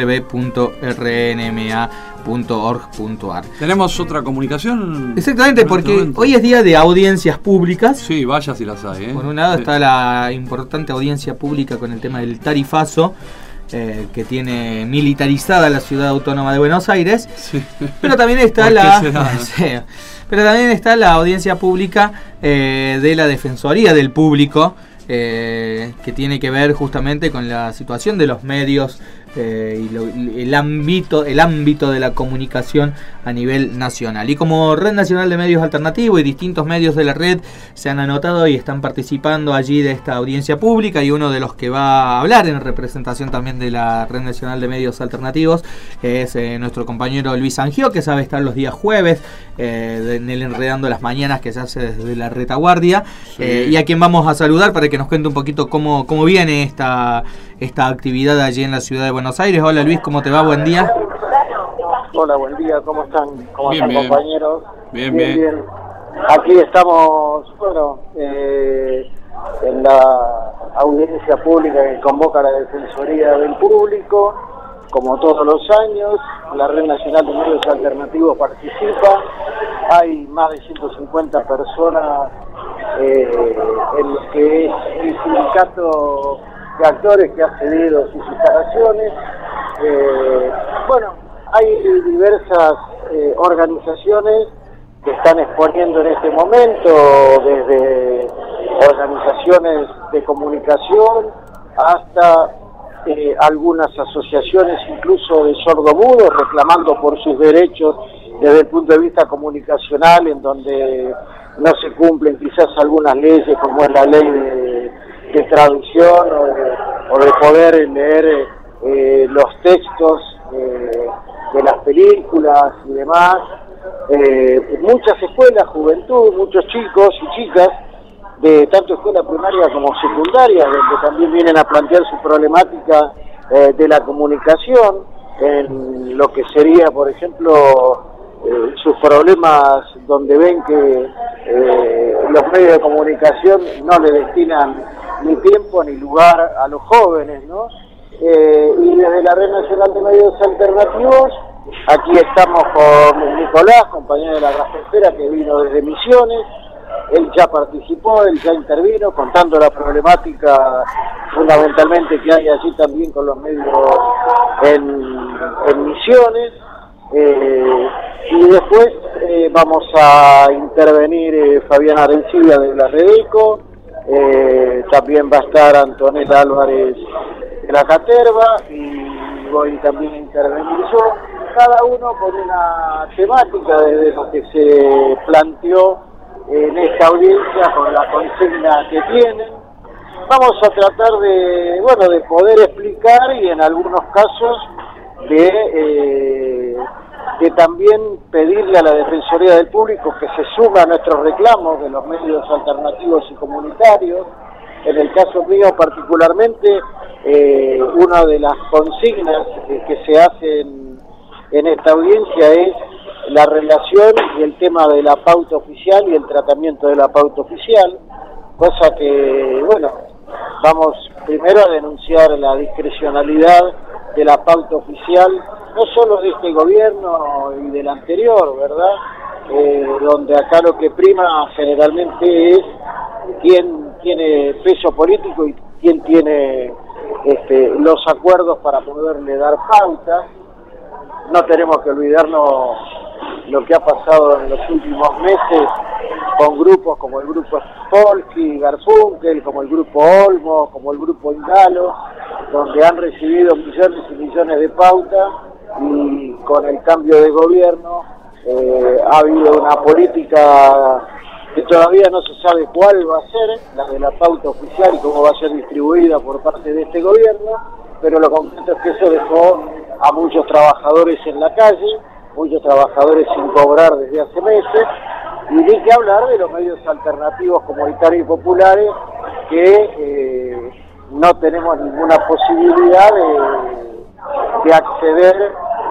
www.rnma.org.ar. ¿Tenemos otra comunicación? Exactamente, porque hoy es día de audiencias públicas. Sí, vaya si las hay. Por un lado está la importante audiencia pública con el tema del tarifazo, que tiene militarizada la ciudad autónoma de Buenos Aires, sí. Pero también está pero también está la audiencia pública de la Defensoría del Público, que tiene que ver justamente con la situación de los medios y el ámbito de la comunicación a nivel nacional. Y como Red Nacional de Medios Alternativos y distintos medios de la red se han anotado y están participando allí de esta audiencia pública, y uno de los que va a hablar en representación también de la Red Nacional de Medios Alternativos es nuestro compañero Luis Angio, que sabe estar los días jueves en el Enredando las Mañanas, que se hace desde la retaguardia, y a quien vamos a saludar para que nos cuente un poquito cómo viene esta actividad allí en la ciudad de Buenos Aires. Hola Luis, ¿cómo te va? Buen día. Hola, buen día, ¿cómo están? ¿Cómo bien, están, compañeros? Bien. Aquí estamos, en la audiencia pública que convoca la Defensoría del Público. Como todos los años, la Red Nacional de Medios Alternativos participa. Hay más de 150 personas en los que es el sindicato de actores que ha cedido sus instalaciones. Hay diversas organizaciones que están exponiendo en este momento, desde organizaciones de comunicación hasta algunas asociaciones incluso de sordomudos reclamando por sus derechos desde el punto de vista comunicacional, en donde no se cumplen quizás algunas leyes como es la ley de traducción o de poder leer los textos de las películas y demás. Muchas escuelas, juventud, muchos chicos y chicas de tanto escuela primaria como secundaria, donde también vienen a plantear su problemática de la comunicación, en lo que sería, por ejemplo, sus problemas donde ven que los medios de comunicación no le destinan ni tiempo ni lugar a los jóvenes, ¿no? Y desde la Red Nacional de Medios Alternativos, aquí estamos con Nicolás, compañero de la Grafesfera, que vino desde Misiones. Él ya participó, él ya intervino, contando la problemática fundamentalmente que hay allí también con los medios en Misiones. Y después vamos a intervenir Fabián Arencibia de la Redeco, también va a estar Antonella Álvarez de la Caterva, y voy también a intervenir yo, cada uno con una temática desde lo que se planteó en esta audiencia con la consigna que tienen. Vamos a tratar de poder explicar y en algunos casos de también pedirle a la Defensoría del Público que se sume a nuestros reclamos de los medios alternativos y comunitarios. En el caso mío particularmente, una de las consignas que se hacen en esta audiencia es la relación y el tema de la pauta oficial y el tratamiento de la pauta oficial, cosa que, bueno, vamos primero a denunciar la discrecionalidad de la pauta oficial, no solo de este gobierno y del anterior, ¿verdad? Donde acá lo que prima generalmente es quién tiene peso político y quién tiene los acuerdos para poderle dar pauta. No tenemos que olvidarnos lo que ha pasado en los últimos meses con grupos como el grupo Polski, Garfunkel, como el grupo Olmo, como el grupo Indalo, donde han recibido millones y millones de pautas, y con el cambio de gobierno ha habido una política que todavía no se sabe cuál va a ser, la de la pauta oficial y cómo va a ser distribuida por parte de este gobierno, pero lo concreto es que eso dejó a muchos trabajadores en la calle, muchos trabajadores sin cobrar desde hace meses, y ni que hablar de los medios alternativos comunitarios y populares que no tenemos ninguna posibilidad de acceder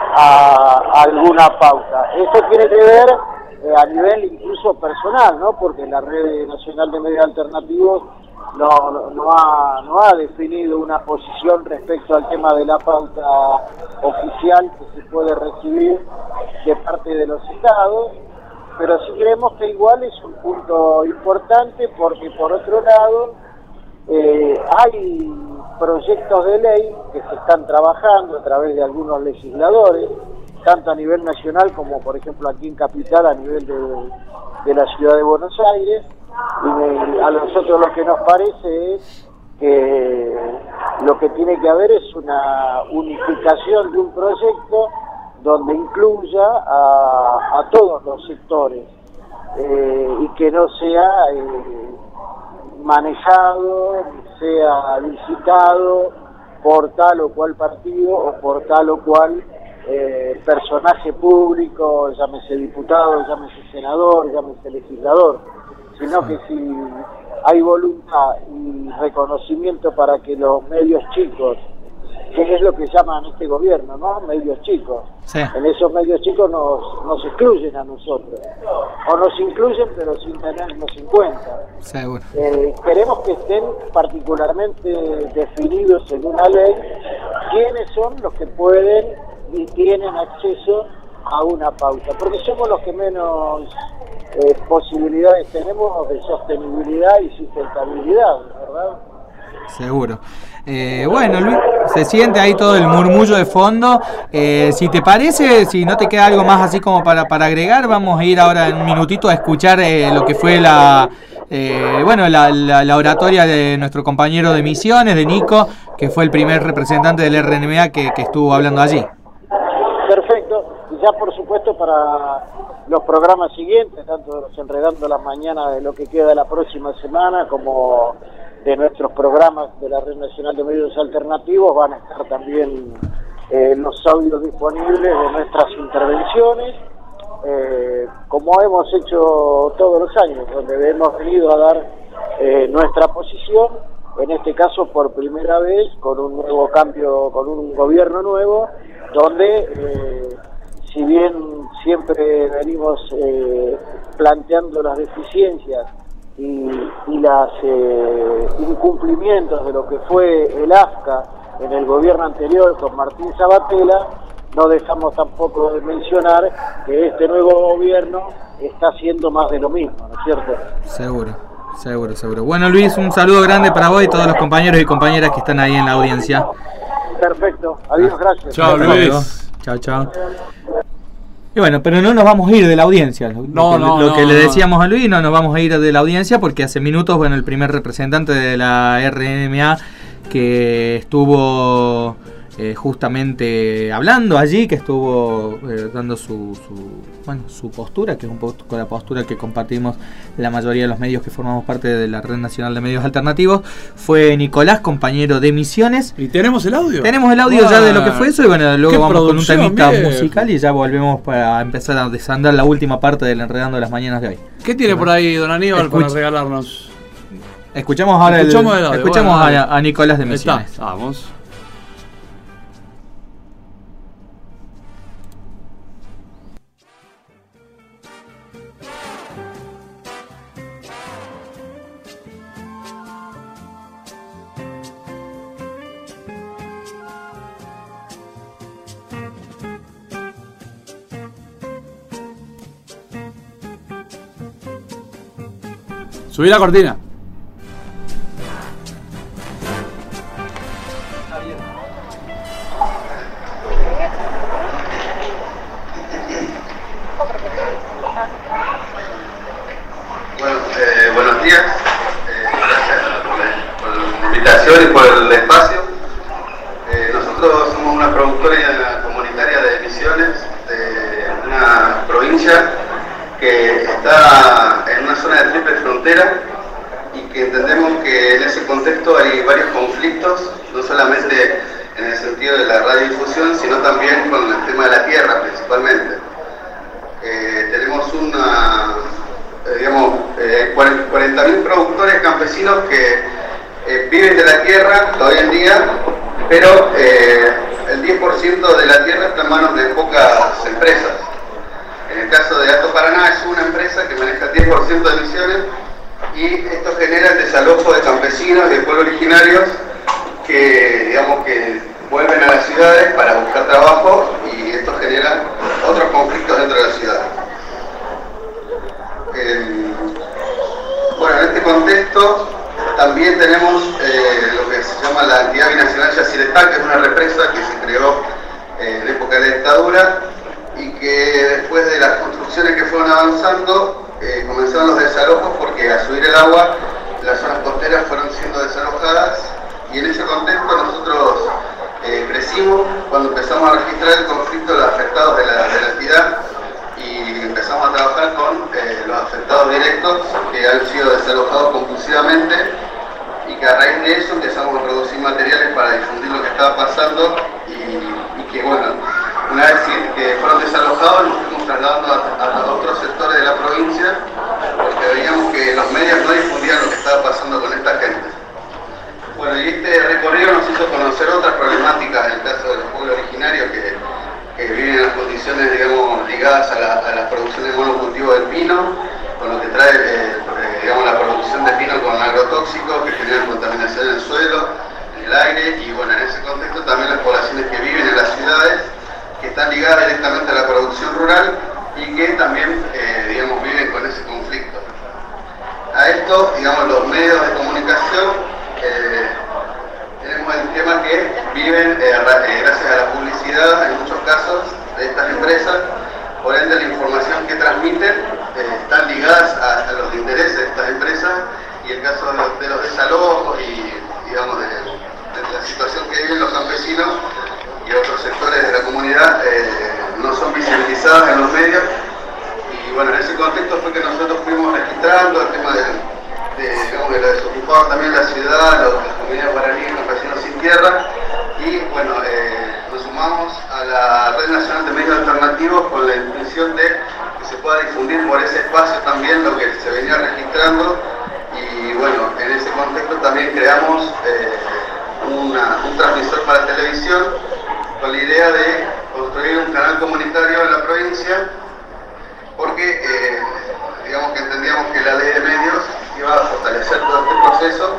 a alguna pauta. Esto tiene que ver a nivel incluso personal, ¿no? Porque la Red Nacional de Medios Alternativos no ha definido una posición respecto al tema de la pauta oficial que se puede recibir de parte de los estados, pero sí creemos que igual es un punto importante porque por otro lado hay proyectos de ley que se están trabajando a través de algunos legisladores, tanto a nivel nacional como por ejemplo aquí en Capital a nivel de la ciudad de Buenos Aires, y a nosotros lo que nos parece es que lo que tiene que haber es una unificación de un proyecto donde incluya a todos los sectores y que no sea manejado, sea licitado por tal o cual partido o por tal o cual personaje público, llámese diputado, llámese senador, llámese legislador, sino que si hay voluntad y reconocimiento para que los medios chicos, que es lo que llaman este gobierno, ¿no? Medios chicos. Sí. En esos medios chicos nos excluyen a nosotros. O nos incluyen pero sin tenernos en cuenta. Seguro. Queremos que estén particularmente definidos en una ley quiénes son los que pueden y tienen acceso a una pauta. Porque somos los que menos posibilidades tenemos de sostenibilidad y sustentabilidad, ¿verdad? Seguro. Bueno, Luis, se siente ahí todo el murmullo de fondo. Si te parece, si no te queda algo más así como para agregar, vamos a ir ahora en un minutito a escuchar lo que fue la oratoria de nuestro compañero de Misiones, de Nico, que fue el primer representante del RNMA que estuvo hablando allí. Perfecto. Y ya por supuesto para los programas siguientes, tanto de los Enredando las Mañanas de lo que queda de la próxima semana, como de nuestros programas de la Red Nacional de Medios Alternativos, van a estar también los audios disponibles de nuestras intervenciones, como hemos hecho todos los años, donde hemos venido a dar nuestra posición, en este caso por primera vez, con un nuevo cambio, con un gobierno nuevo, donde si bien siempre venimos planteando las deficiencias y los incumplimientos de lo que fue el AFCA en el gobierno anterior con Martín Sabatella, no dejamos tampoco de mencionar que este nuevo gobierno está haciendo más de lo mismo, ¿no es cierto? Seguro. Bueno, Luis, un saludo grande para vos y todos los compañeros y compañeras que están ahí en la audiencia. Perfecto, adiós, gracias. Chao, Luis. Chao. Y bueno, pero no nos vamos a ir de la audiencia. Lo que le decíamos a Luis, no nos vamos a ir de la audiencia porque hace minutos, el primer representante de la RNMA que estuvo justamente hablando allí, que estuvo dando su postura, que es un poco la postura que compartimos la mayoría de los medios que formamos parte de la Red Nacional de Medios Alternativos. Fue Nicolás, compañero de Misiones. ¿Y tenemos el audio? Tenemos el audio ya de lo que fue eso, y bueno, luego vamos con un temita bien musical y ya volvemos para empezar a desandar la última parte del Enredando las Mañanas de hoy. ¿Qué tiene por ahí, don Aníbal, para regalarnos? Escuchamos ahora a Nicolás de Misiones. Vamos. Subí la cortina. Bueno, buenos días. Gracias por la invitación y por el espacio. Nosotros somos una productora comunitaria de Misiones, de una provincia que está en una zona de triple frontera y que entendemos que en ese contexto hay varios conflictos, no solamente en el sentido de la radiodifusión, sino también con el tema de la tierra principalmente. Tenemos 40.000 productores campesinos que viven de la tierra hoy en día, pero el 10% de la tierra está en manos de pocas empresas. En el caso de Alto Paraná es una empresa que maneja el 10% de Misiones, y esto genera el desalojo de campesinos y de pueblos originarios que vuelven a las ciudades para buscar trabajo, y esto genera otros conflictos dentro de la ciudad. Bueno, en este contexto también tenemos lo que se llama la entidad binacional Yacyretá, que es una represa que se creó en época de la dictadura, y que después de las construcciones que fueron avanzando comenzaron los desalojos, porque al subir el agua las zonas costeras fueron siendo desalojadas, y en ese contexto nosotros crecimos cuando empezamos a registrar el conflicto de los afectados de la entidad, y empezamos a trabajar con los afectados directos que han sido desalojados compulsivamente, y que a raíz de eso empezamos a producir materiales para difundir lo que estaba pasando, y que bueno, una vez que fueron desalojados nos fuimos trasladando a otros sectores de la provincia, porque veíamos que los medios no difundían lo que estaba pasando con esta gente. Bueno, y este recorrido nos hizo conocer otras problemáticas en el caso de los pueblos originarios que viven en las condiciones, ligadas a la producción de monocultivo del pino, con lo que trae la producción de pino con agrotóxicos que generan contaminación en el suelo, en el aire, y bueno, en ese contexto también las poblaciones que viven en las ciudades, que están ligadas directamente a la producción rural y que también viven con ese conflicto. A esto, los medios de comunicación tenemos el tema que viven gracias a la publicidad en muchos casos de estas empresas, por ende la información que transmiten están ligadas a los intereses de estas empresas, y el caso de los desalojos y de la situación que viven los campesinos y otros sectores de la comunidad no son visibilizadas en los medios. Y bueno, en ese contexto fue que nosotros fuimos registrando el tema de los desocupados también en la ciudad, las comunidades guaraníes, campesinos sin tierra, y bueno, nos sumamos a la Red Nacional de Medios Alternativos con la intención de que se pueda difundir por ese espacio también lo que se venía registrando. Y bueno, en ese contexto también creamos un transmisor para televisión, con la idea de construir un canal comunitario en la provincia, porque que entendíamos que la ley de medios iba a fortalecer todo este proceso.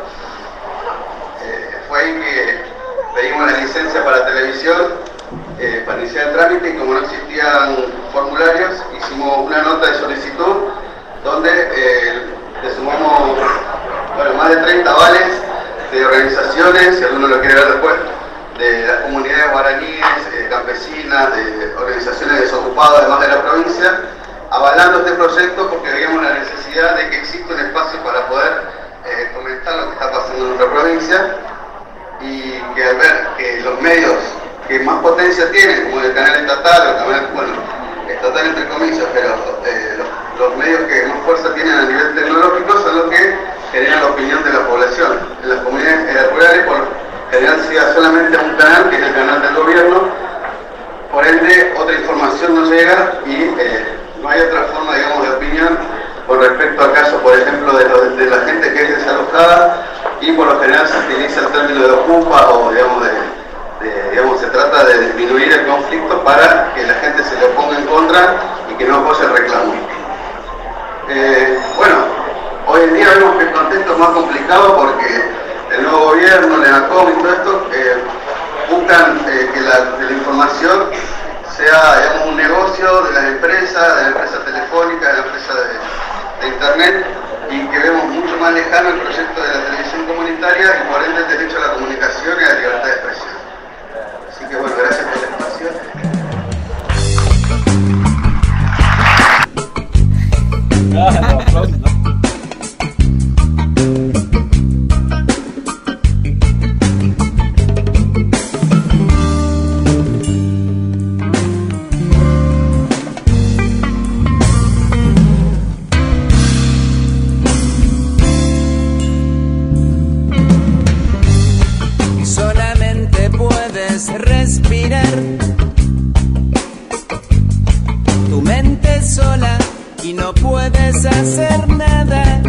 Fue ahí que pedimos la licencia para televisión para iniciar el trámite, y como no existían formularios, hicimos una nota de solicitud donde le sumamos más de 30 avales de organizaciones, si alguno lo quiere ver después, de las comunidades guaraníes, campesinas, de organizaciones desocupadas además de la provincia, avalando este proyecto, porque veíamos la necesidad de que exista un espacio para poder comentar lo que está pasando en nuestra provincia, y que al ver que los medios que más potencia tienen, como el canal estatal, o el canal, bueno, estatal entre comillas, pero los medios que más fuerza tienen a nivel tecnológico son los que generan la opinión de la población. En las comunidades rurales, por general, se da solamente a un canal, que es el canal del gobierno, por ende, otra información no llega y no hay otra forma, digamos, de opinión con respecto a casos, por ejemplo, de la gente que es desalojada, y por lo general se utiliza el término de ocupa, o digamos, se trata de disminuir el conflicto para que la gente se le ponga en contra y que no apoye el reclamo. Bueno, hoy en día vemos que el contexto es más complicado porque el nuevo gobierno, el ENACOM y todo esto buscan que la información sea, digamos, un negocio de las empresas, de la empresa telefónica, de la empresa de internet, y que vemos mucho más lejano el proyecto de la televisión comunitaria y por ende el derecho a la comunicación y a la libertad de expresión. Así que bueno, gracias por el espacio. Solamente puedes respirar, tu mente sola, y no puedes hacer nada.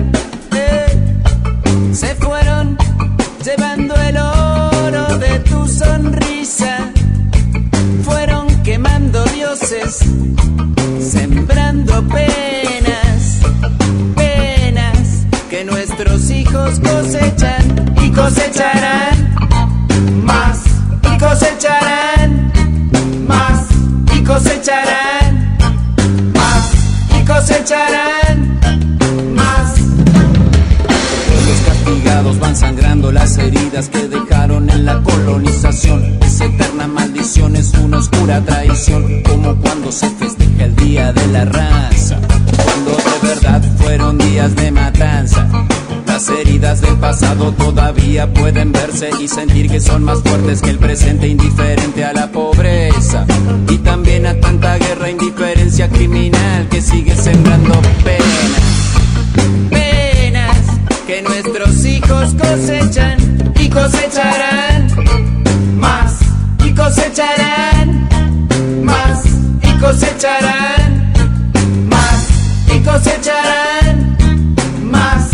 Se fueron llevando el oro de tu sonrisa, fueron quemando dioses, sembrando penas, penas que nuestros hijos cosechan y cosecharán más, y cosecharán más, y cosecharán más, y cosecharán más. Los castigados van sangrando las heridas que dejaron en la colonización. Esa eterna maldición es una oscura traición, como cuando se festeja el Día de la Raza, cuando de verdad fueron días de matanza. Las heridas del pasado todavía pueden verse y sentir que son más fuertes que el presente, indiferente a la pobreza y también a tanta guerra, indiferencia criminal que sigue sembrando penas, penas que nuestros hijos cosechan y cosecharán más, y cosecharán más, y cosecharán más, y cosecharán más.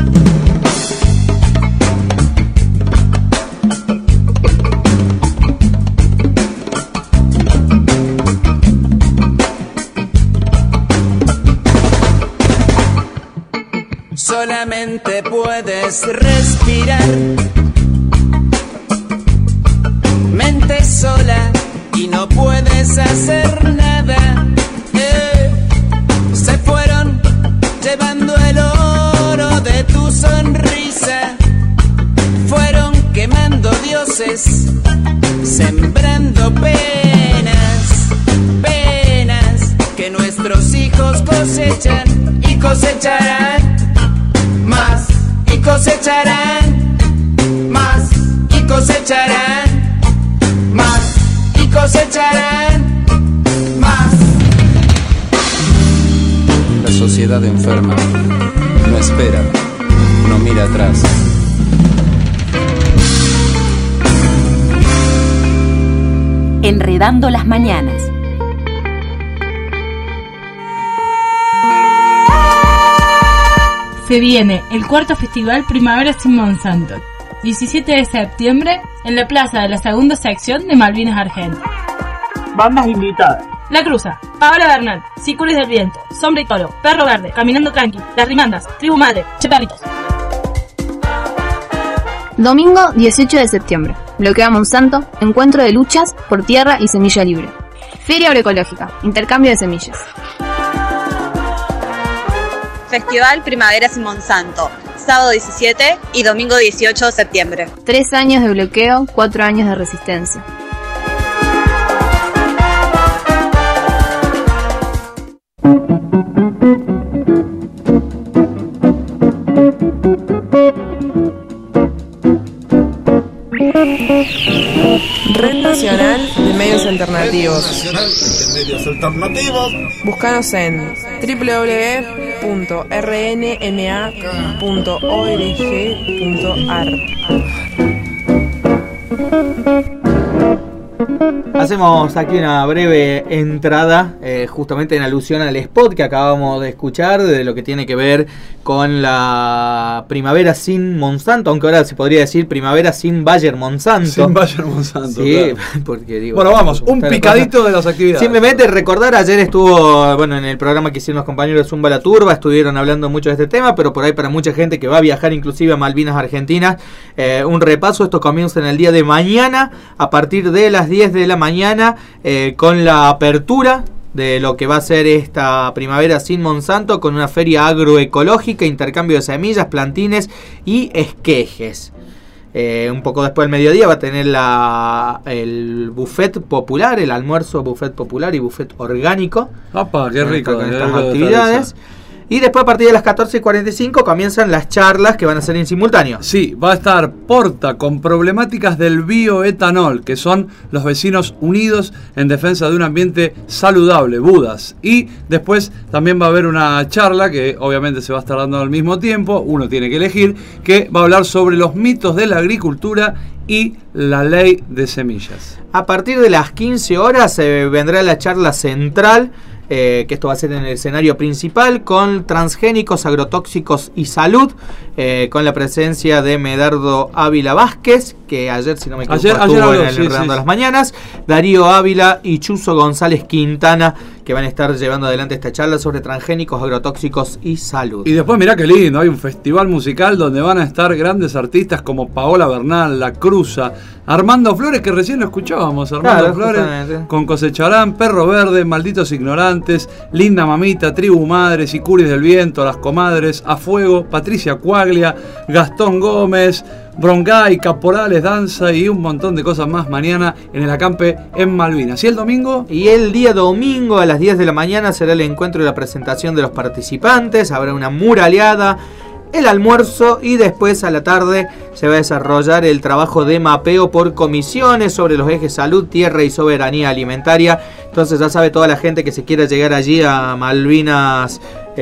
Solamente puedes respirar, mente sola, y no puedes hacer nada. Se fueron llevando el oro de tu sonrisa, fueron quemando dioses, sembrando penas, penas que nuestros hijos cosechan y cosecharán más, y cosecharán más, y cosecharán más, y cosecharán más. La sociedad enferma no espera, no mira atrás. Enredando las mañanas. Se viene el cuarto festival Primavera sin Monsanto, 17 de septiembre, en la plaza de la segunda sección de Malvinas Argentina. Bandas invitadas: La Cruza, Paola Bernal, Sicuris del Viento, Sombra y Toro, Perro Verde, Caminando Tranqui, Las Rimandas, Tribu Madre, Che Perritos. Domingo 18 de septiembre, Bloqueo Monsanto, Encuentro de luchas por tierra y semilla libre. Feria Agroecológica, intercambio de semillas. Festival Primavera sin Monsanto, sábado 17 y domingo 18 de septiembre. 3 años de bloqueo, 4 años de resistencia. Red Nacional de Medios Alternativos. Búscanos en www.rnma.org.ar. Hacemos aquí una breve entrada, justamente en alusión al spot que acabamos de escuchar, de lo que tiene que ver con la primavera sin Monsanto, aunque ahora se podría decir primavera sin Bayer Monsanto. Sin Bayer Monsanto, sí, claro. Porque digo... Bueno, vamos, un picadito de las actividades. Simplemente recordar, ayer estuvo, bueno, en el programa que hicieron los compañeros de Zumba La Turba, estuvieron hablando mucho de este tema, pero por ahí para mucha gente que va a viajar inclusive a Malvinas Argentinas, un repaso, esto comienza en el día de mañana, a partir de las 10 de la mañana, con la apertura de lo que va a ser esta primavera sin Monsanto, con una feria agroecológica, intercambio de semillas, plantines y esquejes. Un poco después del mediodía va a tener el buffet popular, el almuerzo buffet popular y buffet orgánico. ¡Opa, qué rico! Con estas actividades. Y después a partir de las 14:45 comienzan las charlas que van a ser en simultáneo. Sí, va a estar Porta con problemáticas del bioetanol, que son los vecinos unidos en defensa de un ambiente saludable, Budas. Y después también va a haber una charla que obviamente se va a estar dando al mismo tiempo, uno tiene que elegir, que va a hablar sobre los mitos de la agricultura y la ley de semillas. A partir de las 15 horas vendrá la charla central, que esto va a ser en el escenario principal, con transgénicos, agrotóxicos y salud, con la presencia de Medardo Ávila Vázquez, que ayer, si no me equivoco, estuvo en el Enredando las Mañanas, Darío Ávila y Chuzo González Quintana, que van a estar llevando adelante esta charla sobre transgénicos, agrotóxicos y salud. Y después mirá qué lindo, hay un festival musical donde van a estar grandes artistas como Paola Bernal, La Cruza, Armando Flores, que recién lo escuchábamos, Armando Flores, con Cosecharán, Perro Verde, Malditos Ignorantes, Linda Mamita, Tribu Madre, Sicuris del Viento, Las Comadres, A Fuego, Patricia Cuaglia, Gastón Gómez, Broncay, Caporales, Danza y un montón de cosas más mañana en el acampe en Malvinas. ¿Y el domingo? Y el día domingo a las 10 de la mañana será el encuentro y la presentación de los participantes, habrá una muraleada, el almuerzo y después a la tarde se va a desarrollar el trabajo de mapeo por comisiones sobre los ejes salud, tierra y soberanía alimentaria. Entonces ya sabe toda la gente que se quiera llegar allí a Malvinas,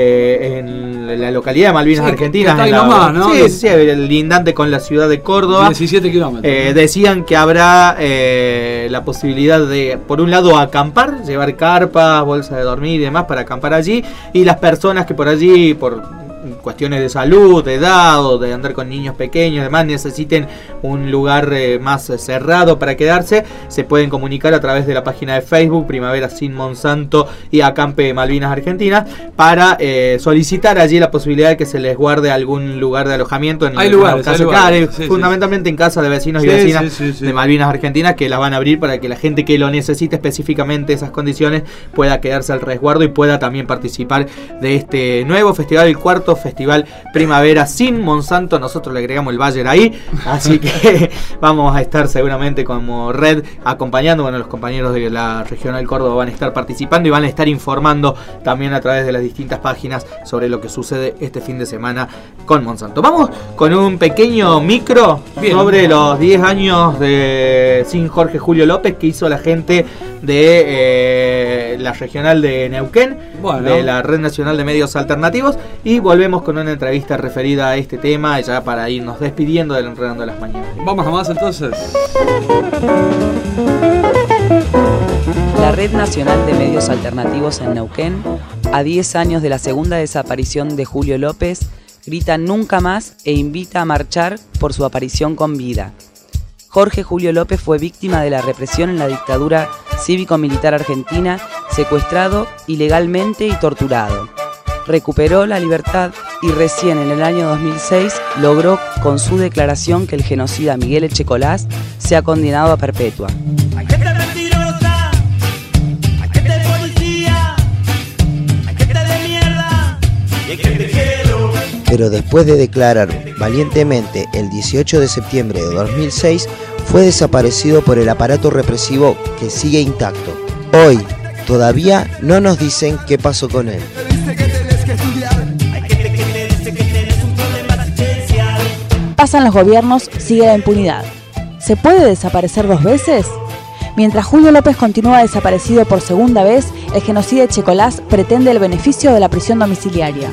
en la localidad de Malvinas Argentinas. Está ahí nomás, ¿no? Sí, el lindante con la ciudad de Córdoba. 17 kilómetros. Decían que habrá la posibilidad de, por un lado, acampar, llevar carpas, bolsas de dormir y demás para acampar allí. Y las personas que por allí, por cuestiones de salud, de edad o de andar con niños pequeños, además necesiten un lugar más cerrado para quedarse, se pueden comunicar a través de la página de Facebook Primavera sin Monsanto y Acampe Malvinas Argentinas para solicitar allí la posibilidad de que se les guarde algún lugar de alojamiento. Hay lugares, fundamentalmente en casa de vecinos y vecinas de Malvinas Argentinas, que las van a abrir para que la gente que lo necesite específicamente esas condiciones pueda quedarse al resguardo y pueda también participar de este nuevo festival, el cuarto Festival Primavera sin Monsanto. Nosotros le agregamos el Bayer ahí, así que vamos a estar seguramente como red acompañando. Bueno, los compañeros de la Regional Córdoba van a estar participando y van a estar informando también a través de las distintas páginas sobre lo que sucede este fin de semana con Monsanto. Vamos con un pequeño micro sobre los 10 años de Sin Jorge Julio López que hizo la gente de la Regional de Neuquén, de la Red Nacional de Medios Alternativos, y volvemos con una entrevista referida a este tema ya para irnos despidiendo del Enredando las Mañanas. Vamos a más entonces. La Red Nacional de Medios Alternativos en Neuquén, a 10 años de la segunda desaparición de Julio López, grita nunca más e invita a marchar por su aparición con vida. Jorge Julio López fue víctima de la represión en la dictadura cívico-militar argentina, secuestrado ilegalmente y torturado. Recuperó la libertad y recién en el año 2006 logró con su declaración que el genocida Miguel Echecolás sea condenado a perpetua. Pero después de declarar valientemente el 18 de septiembre de 2006, fue desaparecido por el aparato represivo que sigue intacto. Hoy, todavía no nos dicen qué pasó con él. Pasan los gobiernos, sigue la impunidad. ¿Se puede desaparecer 2 veces? Mientras Julio López continúa desaparecido por segunda vez, el genocida Echecolás pretende el beneficio de la prisión domiciliaria.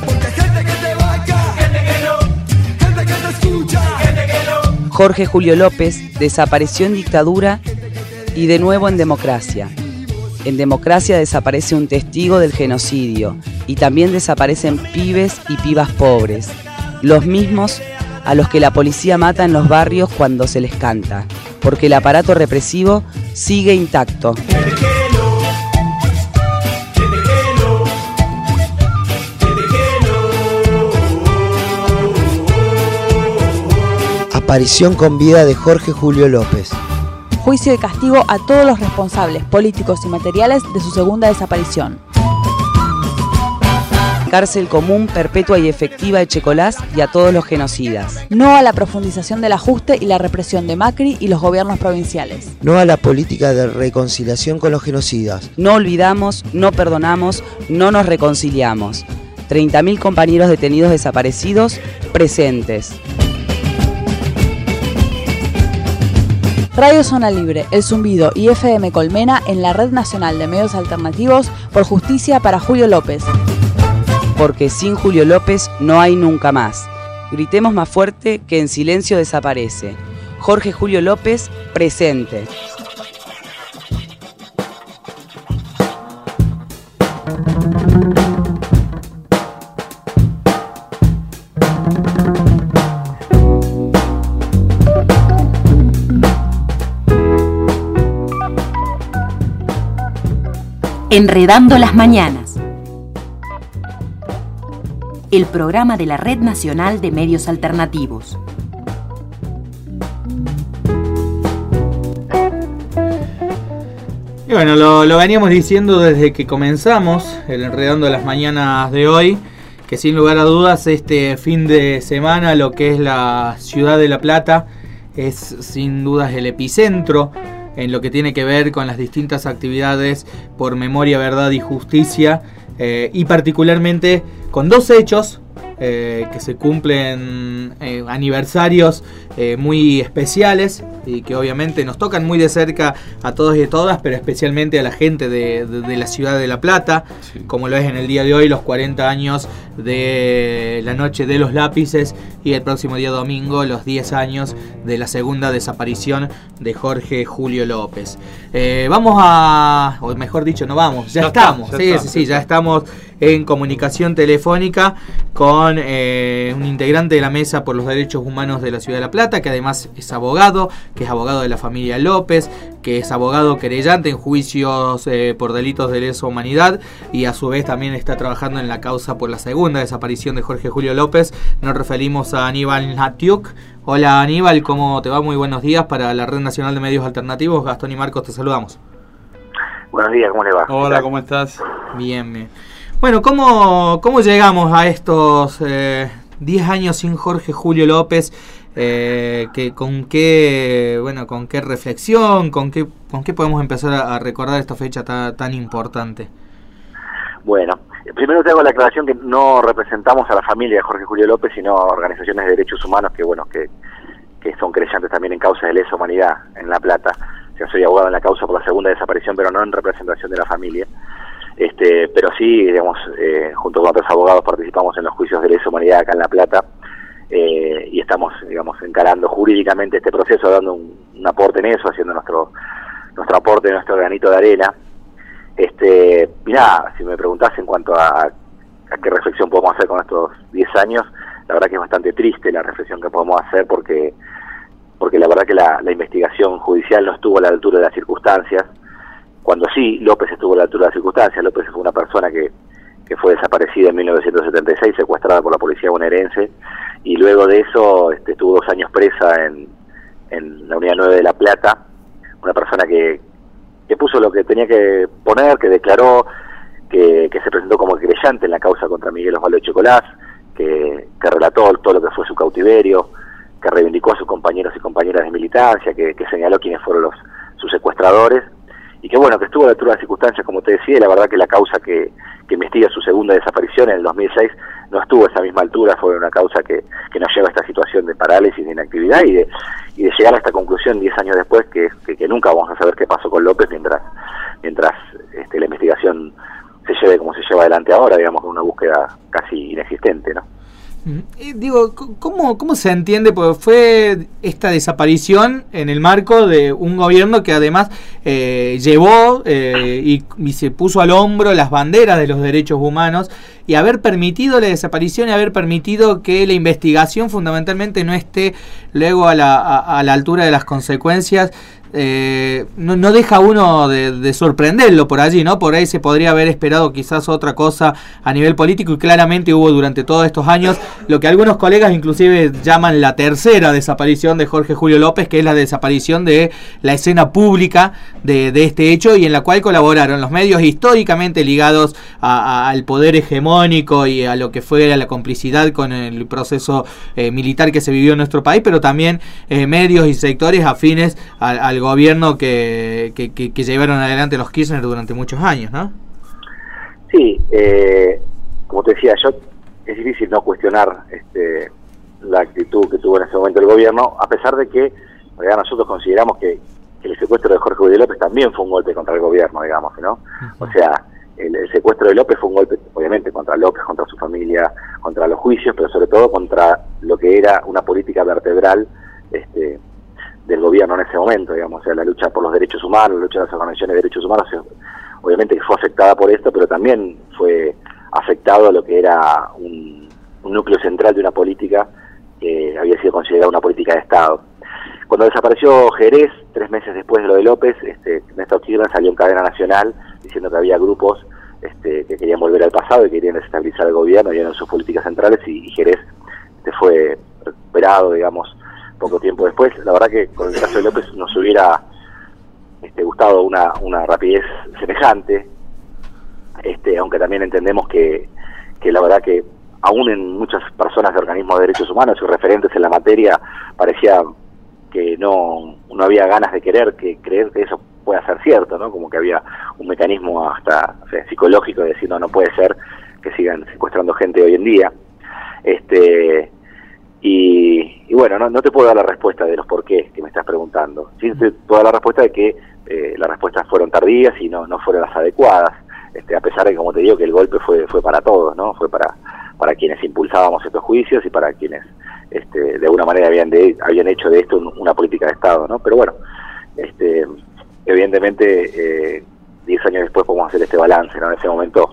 Jorge Julio López desapareció en dictadura y de nuevo en democracia. En democracia desaparece un testigo del genocidio y también desaparecen pibes y pibas pobres, los mismos a los que la policía mata en los barrios cuando se les canta, porque el aparato represivo sigue intacto. Aparición con vida de Jorge Julio López. Juicio de castigo a todos los responsables políticos y materiales de su segunda desaparición. Cárcel común, perpetua y efectiva de Echecolás y a todos los genocidas. No a la profundización del ajuste y la represión de Macri y los gobiernos provinciales. No a la política de reconciliación con los genocidas. No olvidamos, no perdonamos, no nos reconciliamos. 30.000 compañeros detenidos desaparecidos, presentes. Radio Zona Libre, El Zumbido y FM Colmena en la Red Nacional de Medios Alternativos por justicia para Julio López. Porque sin Julio López no hay nunca más. Gritemos más fuerte que en silencio desaparece. Jorge Julio López, presente. Enredando las mañanas. El programa de la Red Nacional de Medios Alternativos. Y bueno, lo veníamos diciendo desde que comenzamos el Enredando las Mañanas de hoy, que sin lugar a dudas este fin de semana lo que es la ciudad de La Plata es sin dudas el epicentro en lo que tiene que ver con las distintas actividades por memoria, verdad y justicia, y particularmente con 2 hechos que se cumplen aniversarios muy especiales y que obviamente nos tocan muy de cerca a todos y a todas, pero especialmente a la gente de la ciudad de La Plata, sí, como lo es en el día de hoy los 40 años de la Noche de los Lápices y el próximo día domingo los 10 años de la segunda desaparición de Jorge Julio López. Vamos a, o mejor dicho, no vamos, ya estamos, ya estamos en comunicación telefónica con un integrante de la Mesa por los Derechos Humanos de la Ciudad de La Plata, que además es abogado, que es abogado de la familia López, que es abogado querellante en juicios por delitos de lesa humanidad y a su vez también está trabajando en la causa por la segunda desaparición de Jorge Julio López. Nos referimos a Aníbal Natiuk. Hola Aníbal, ¿cómo te va? Muy buenos días. Para la Red Nacional de Medios Alternativos, Gastón y Marcos te saludamos. Buenos días, ¿cómo le va? Hola, ¿cómo estás? Bien, bien. Bueno, ¿cómo llegamos a estos 10 años sin Jorge Julio López? ¿Con qué reflexión, con qué podemos empezar a recordar esta fecha tan importante? Bueno, primero te hago la aclaración que no representamos a la familia de Jorge Julio López, sino a organizaciones de derechos humanos que son creyentes también en causas de lesa humanidad en La Plata. O sea, soy abogado en la causa por la segunda desaparición, pero no en representación de la familia. Pero sí, digamos, junto con otros abogados participamos en los juicios de lesa humanidad acá en La Plata, y estamos, digamos, encarando jurídicamente este proceso, dando un aporte en eso, haciendo nuestro aporte, nuestro granito de arena. Mirá, si me preguntás en cuanto a qué reflexión podemos hacer con estos 10 años, la verdad que es bastante triste la reflexión que podemos hacer porque la verdad que la investigación judicial no estuvo a la altura de las circunstancias. Cuando sí, López estuvo a la altura de las circunstancias. López fue una persona que fue desaparecida en 1976, secuestrada por la policía bonaerense, y luego de eso estuvo 2 años presa en la Unidad 9 de La Plata. Una persona que puso lo que tenía que poner, que declaró, que se presentó como querellante en la causa contra Miguel Osvaldo Echecolás, que relató todo lo que fue su cautiverio, que reivindicó a sus compañeros y compañeras de militancia, que señaló quiénes fueron sus secuestradores, y que bueno, que estuvo a la altura de las circunstancias, como te decía, y la verdad que la causa que investiga su segunda desaparición en el 2006 no estuvo a esa misma altura, fue una causa que nos lleva a esta situación de parálisis, de inactividad y de llegar a esta conclusión 10 años después que nunca vamos a saber qué pasó con López mientras la investigación se lleve como se lleva adelante ahora, digamos, con una búsqueda casi inexistente, ¿no? Digo, ¿cómo se entiende? Porque fue esta desaparición en el marco de un gobierno que además llevó y se puso al hombro las banderas de los derechos humanos, y haber permitido la desaparición y haber permitido que la investigación fundamentalmente no esté luego a la altura de las consecuencias. No deja uno de sorprenderlo por allí, ¿no? Por ahí se podría haber esperado quizás otra cosa a nivel político, y claramente hubo durante todos estos años lo que algunos colegas inclusive llaman la tercera desaparición de Jorge Julio López, que es la desaparición de la escena pública de este hecho, y en la cual colaboraron los medios históricamente ligados al poder hegemónico y a lo que fue la complicidad con el proceso militar que se vivió en nuestro país, pero también medios y sectores afines al gobierno que llevaron adelante los Kirchner durante muchos años, ¿no? Sí, como te decía yo, es difícil no cuestionar la actitud que tuvo en ese momento el gobierno, a pesar de que nosotros consideramos que el secuestro de Jorge Julio López también fue un golpe contra el gobierno, digamos, ¿no? O sea, el secuestro de López fue un golpe, obviamente, contra López, contra su familia, contra los juicios, pero sobre todo contra lo que era una política vertebral del gobierno en ese momento, digamos, o sea, la lucha por los derechos humanos, la lucha de las organizaciones de derechos humanos, obviamente que fue afectada por esto, pero también fue afectado a lo que era un núcleo central de una política que había sido considerada una política de Estado. Cuando desapareció Jerez, 3 meses después de lo de López, Néstor Kirchner salió en cadena nacional diciendo que había grupos que querían volver al pasado y querían desestabilizar el gobierno y eran sus políticas centrales, y Jerez fue recuperado, digamos, poco tiempo después. La verdad que con el caso de López nos hubiera gustado una rapidez semejante, aunque también entendemos que la verdad que aún en muchas personas de organismos de derechos humanos y referentes en la materia parecía que no había ganas de creer que eso pueda ser cierto, ¿no? Como que había un mecanismo hasta psicológico de decir no puede ser que sigan secuestrando gente hoy en día. Y bueno, no te puedo dar la respuesta de los porqués que me estás preguntando. Sí te puedo dar la respuesta de que las respuestas fueron tardías y no fueron las adecuadas, a pesar de que, como te digo, que el golpe fue para todos, ¿no? Fue para quienes impulsábamos estos juicios y para quienes de alguna manera habían hecho de esto una política de Estado, ¿no? Pero bueno, evidentemente 10 años después podemos hacer este balance, ¿no? En ese momento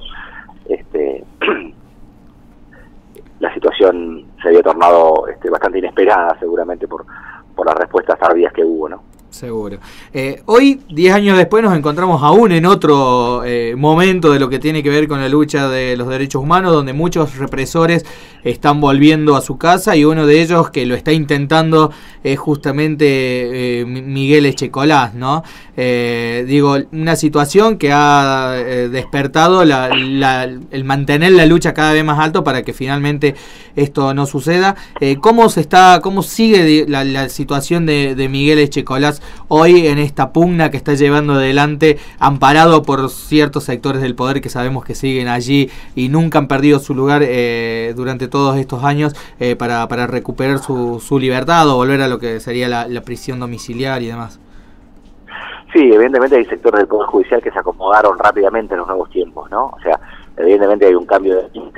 la situación se había tornado bastante inesperada, seguramente por las respuestas tardías que hubo, ¿no? Seguro. Hoy, 10 años después, nos encontramos aún en otro momento de lo que tiene que ver con la lucha de los derechos humanos, donde muchos represores están volviendo a su casa, y uno de ellos que lo está intentando es justamente Miguel Echecolás, ¿no? Una situación que ha despertado el mantener la lucha cada vez más alto para que finalmente esto no suceda. ¿Cómo sigue la situación de Miguel Echecolás hoy en esta pugna que está llevando adelante, amparado por ciertos sectores del poder que sabemos que siguen allí y nunca han perdido su lugar durante todos estos años para recuperar su libertad o volver a lo que sería la prisión domiciliaria y demás? Sí, evidentemente hay sectores del Poder Judicial que se acomodaron rápidamente en los nuevos tiempos, ¿no? O sea, evidentemente hay un cambio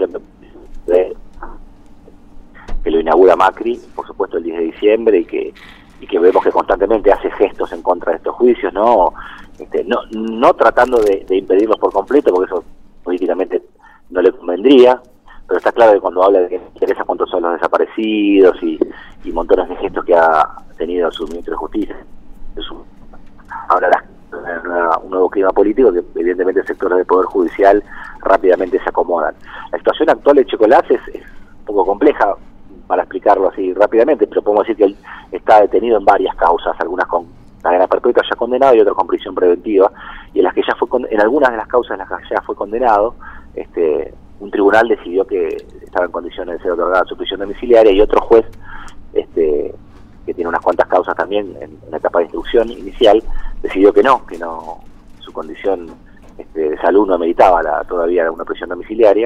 que lo inaugura Macri, por supuesto, el 10 de diciembre, y que vemos que constantemente hace gestos en contra de estos juicios, ¿no? No tratando de impedirlos por completo, porque eso políticamente no le convendría, pero está claro que cuando habla de que interesa cuántos son los desaparecidos y montones de gestos que ha tenido su ministro de Justicia, ahora un nuevo clima político que evidentemente sectores del Poder Judicial rápidamente se acomodan. La situación actual de Echecolás es un poco compleja para explicarlo así rápidamente, pero podemos decir que él está detenido en varias causas, algunas con cadena perpetua ya condenado y otras con prisión preventiva, y en algunas de las causas en las que ya fue condenado, un tribunal decidió que estaba en condiciones de ser otorgada su prisión domiciliaria, y otro juez que tiene unas cuantas causas también en la etapa de instrucción inicial, decidió que no su condición de salud no ameritaba todavía una prisión domiciliaria,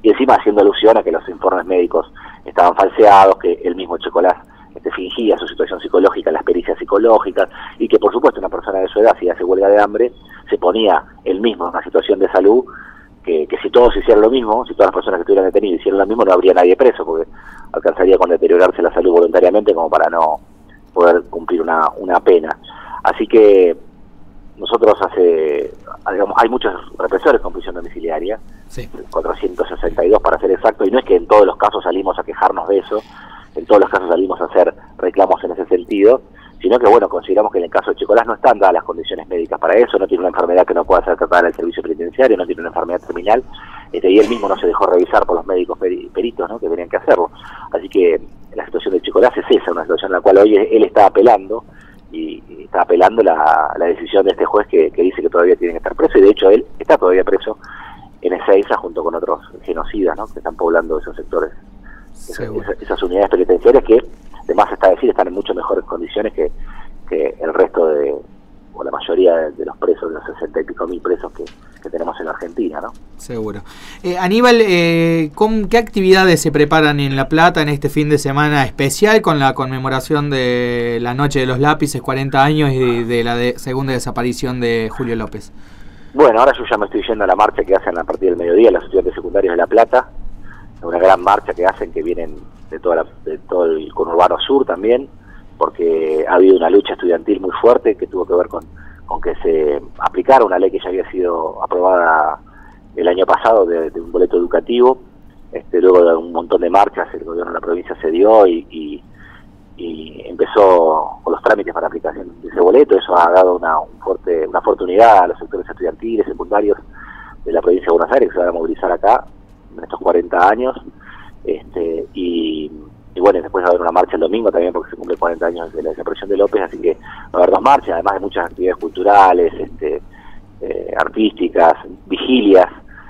y encima haciendo alusión a que los informes médicos estaban falseados, que el mismo Checolás fingía su situación psicológica en las pericias psicológicas, y que por supuesto una persona de su edad, si hace huelga de hambre, se ponía él mismo en una situación de salud que si todos hicieran lo mismo, si todas las personas que estuvieran detenidas hicieran lo mismo, no habría nadie preso, porque alcanzaría con deteriorarse la salud voluntariamente como para no poder cumplir una pena. Así que nosotros hay muchos represores con prisión domiciliaria, sí. 462 para ser exacto, y no es que en todos los casos salimos a quejarnos de eso, en todos los casos salimos a hacer reclamos en ese sentido, sino que bueno, consideramos que en el caso de Checolás no están dadas las condiciones médicas para eso, no tiene una enfermedad que no pueda ser tratada en el servicio penitenciario, no tiene una enfermedad terminal, y él mismo no se dejó revisar por los médicos peritos, ¿no?, que tenían que hacerlo. Así que la situación de Checolás es esa, una situación en la cual hoy él está apelando, y está apelando la decisión de este juez que dice que todavía tiene que estar preso, y de hecho él está todavía preso en Ezeiza junto con otros genocidas, ¿no?, que están poblando esos sectores, esas unidades penitenciarias que, además está decir, están en mucho mejores condiciones que el resto o la mayoría de los presos, de los 60 y pico mil presos que tenemos en Argentina, ¿no? Seguro. Aníbal, ¿qué actividades se preparan en La Plata en este fin de semana especial con la conmemoración de la Noche de los Lápices, 40 años, y de la segunda desaparición de Julio López? Bueno, ahora yo ya me estoy yendo a la marcha que hacen a partir del mediodía los estudiantes secundarios de La Plata, una gran marcha que hacen, que vienen de todo el conurbano sur también, porque ha habido una lucha estudiantil muy fuerte que tuvo que ver con que se aplicara una ley que ya había sido aprobada el año pasado de un boleto educativo. Luego de un montón de marchas el gobierno de la provincia se dio y empezó con los trámites para aplicación de ese boleto. Eso ha dado una fuerte unidad a los sectores estudiantiles, secundarios de la provincia de Buenos Aires, que se van a movilizar acá en estos 40 años, y bueno, después va a haber una marcha el domingo también porque se cumple 40 años de la desaparición de López, así que va a haber 2 marchas, además de muchas actividades culturales, artísticas, vigilias.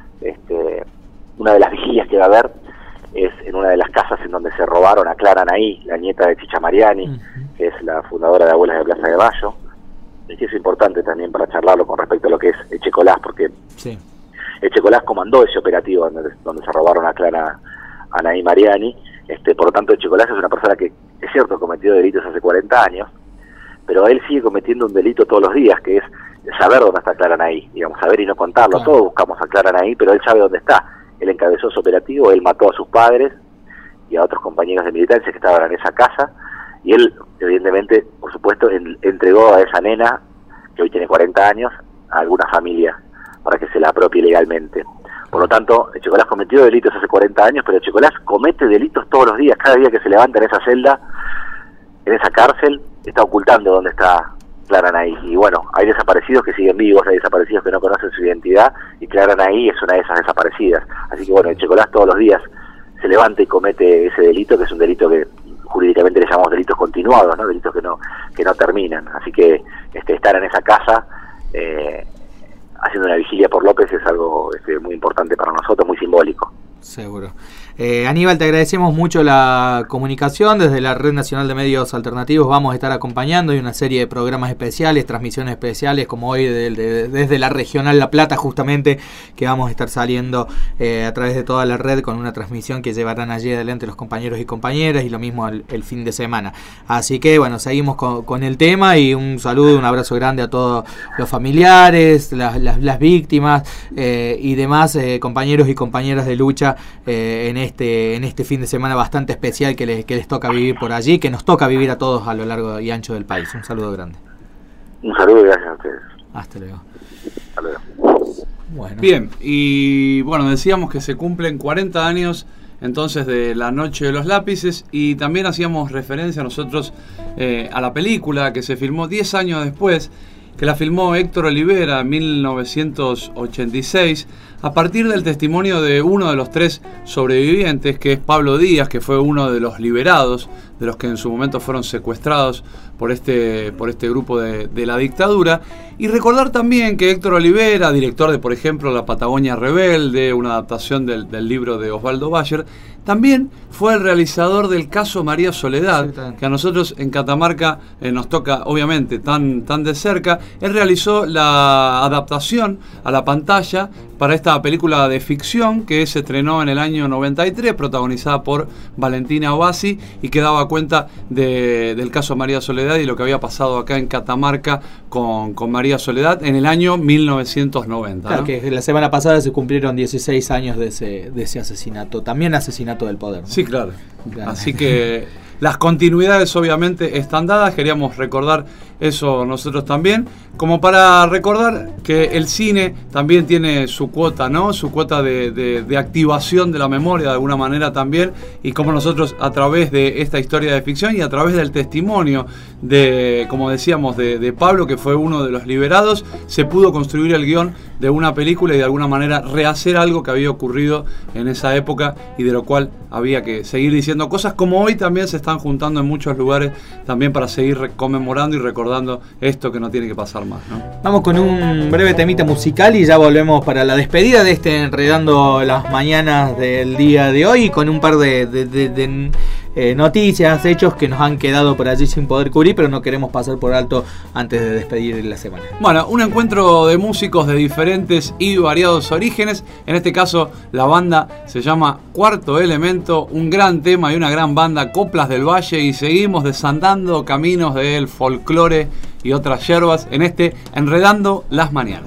Una de las vigilias que va a haber es en una de las casas en donde se robaron a Clara Anaí, la nieta de Chicha Mariani, que es la fundadora de Abuelas de Plaza de Mayo. Y es importante también para charlarlo con respecto a lo que es Echecolás, porque sí. Echecolás comandó ese operativo donde se robaron a Clara Anaí Mariani. Por lo tanto, Echecolás es una persona que, es cierto, cometió delitos hace 40 años, pero él sigue cometiendo un delito todos los días, que es saber dónde está Clara Anaí, digamos, saber y no contarlo. Claro. Todos buscamos a Clara Anaí, pero él sabe dónde está. Él encabezó su operativo, él mató a sus padres y a otros compañeros de militancia que estaban en esa casa, y él, evidentemente, por supuesto, entregó a esa nena, que hoy tiene 40 años, a alguna familia para que se la apropie legalmente. Por lo tanto, Echecolás cometió delitos hace 40 años, pero Echecolás comete delitos todos los días. Cada día que se levanta en esa celda, en esa cárcel, está ocultando dónde está Clara Anaí. Y bueno, hay desaparecidos que siguen vivos, hay desaparecidos que no conocen su identidad, y Clara Anaí es una de esas desaparecidas. Así que bueno, Echecolás todos los días se levanta y comete ese delito, que es un delito que jurídicamente le llamamos delitos continuados, ¿no? Delitos que no terminan. Así que estar en esa casa haciendo una vigilia por López es algo muy importante para nosotros, muy simbólico. Seguro. Aníbal, te agradecemos mucho la comunicación. Desde la Red Nacional de Medios Alternativos vamos a estar acompañando, y una serie de programas especiales, transmisiones especiales, como hoy desde la Regional La Plata, justamente, que vamos a estar saliendo a través de toda la red con una transmisión que llevarán allí adelante los compañeros y compañeras, y lo mismo el fin de semana. Así que bueno, seguimos con el tema, y un saludo, un abrazo grande a todos los familiares, las víctimas y demás compañeros y compañeras de lucha en este fin de semana bastante especial que les toca vivir por allí, que nos toca vivir a todos a lo largo y ancho del país. Un saludo grande. Un saludo y gracias a ustedes. Hasta luego. Hasta luego. Bueno. Bien, y bueno, decíamos que se cumplen 40 años entonces de la Noche de los Lápices, y también hacíamos referencia nosotros a la película que se filmó 10 años después, que la filmó Héctor Olivera en 1986, a partir del testimonio de uno de los 3 sobrevivientes, que es Pablo Díaz, que fue uno de los liberados, de los que en su momento fueron secuestrados por este grupo de la dictadura. Y recordar también que Héctor Olivera, director de, por ejemplo, La Patagonia Rebelde, una adaptación del libro de Osvaldo Bayer, También fue el realizador del caso María Soledad, que a nosotros en Catamarca nos toca obviamente tan de cerca. Él realizó la adaptación a la pantalla para esta película de ficción que se estrenó en el año 93, protagonizada por Valentina Bassi, y que daba cuenta del caso María Soledad y lo que había pasado acá en Catamarca con María Soledad en el año 1990. Claro, ¿no? que la semana pasada se cumplieron 16 años de ese asesinato, también asesinato del poder, ¿no? Sí, claro. Así que las continuidades obviamente están dadas, queríamos recordar eso nosotros también, como para recordar que el cine también tiene su cuota, ¿no? Su cuota de activación de la memoria de alguna manera también, y como nosotros a través de esta historia de ficción y a través del testimonio de, como decíamos, de Pablo, que fue uno de los liberados, se pudo construir el guión de una película y de alguna manera rehacer algo que había ocurrido en esa época y de lo cual había que seguir diciendo cosas, como hoy también se están juntando en muchos lugares también para seguir conmemorando y recordando esto que no tiene que pasar más, ¿no? Vamos con un breve temita musical y ya volvemos para la despedida de este Enredando las Mañanas del día de hoy, con un par de noticias, hechos que nos han quedado por allí sin poder cubrir, pero no queremos pasar por alto antes de despedir la semana. Bueno, un encuentro de músicos de diferentes y variados orígenes. En este caso, la banda se llama Cuarto Elemento, un gran tema y una gran banda, Coplas del Valle, y seguimos desandando caminos del folclore y otras yerbas en este Enredando las Mañanas.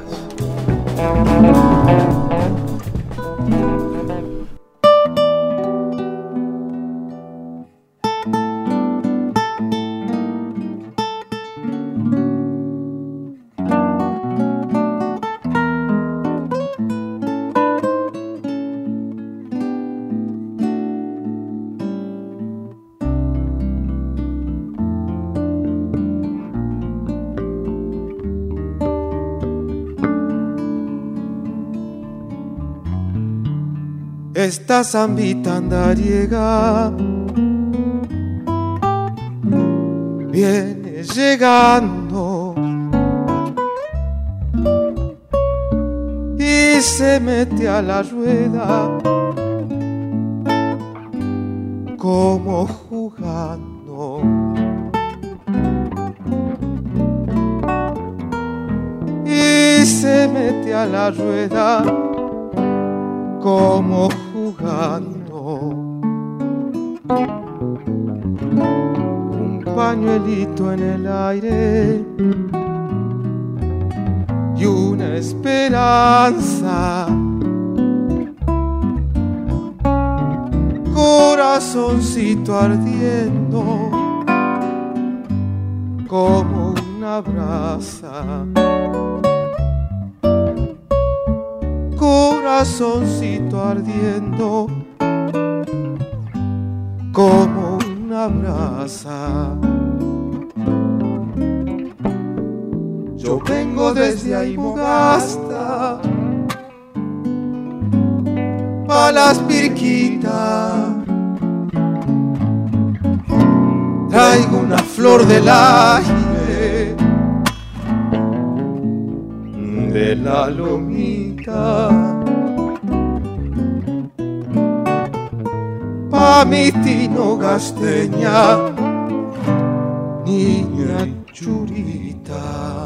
Esta zambita andariega viene llegando y se mete a la rueda como jugando. Y se mete a la rueda como jugando. Un pañuelito en el aire y una esperanza. Corazoncito ardiendo como una brasa. Corazoncito ardiendo como una brasa. Yo vengo desde Aymogasta pa' las Pirquitas. Traigo una flor del aire de la lomita pa' mi tino gasteña, niña churita.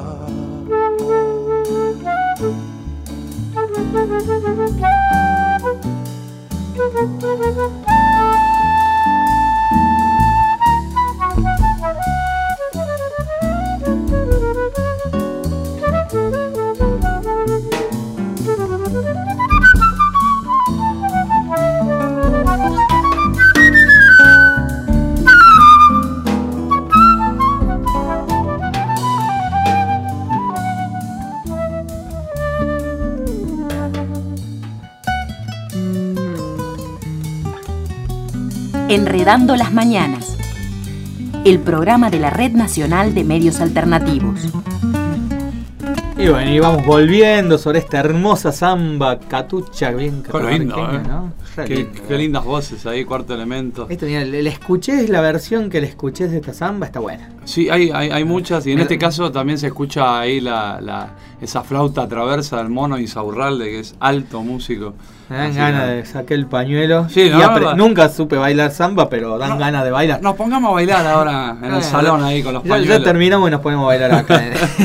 Enredando las Mañanas, el programa de la Red Nacional de Medios Alternativos. Y bueno, y vamos volviendo sobre esta hermosa samba catucha bien catamarqueña, ¿no? Qué lindas voces ahí, Cuarto Elemento. El escuché, la versión que le escuché de esta samba está buena. Sí, hay muchas, y en este caso también se escucha ahí esa flauta traversa del Mono Insaurralde, que es alto músico. Me dan ganas de sacar el pañuelo. Sí, nunca supe bailar samba, pero dan ganas de bailar. Nos pongamos a bailar ahora en el salón ahí con los pañuelos. Ya terminamos y nos ponemos a bailar acá.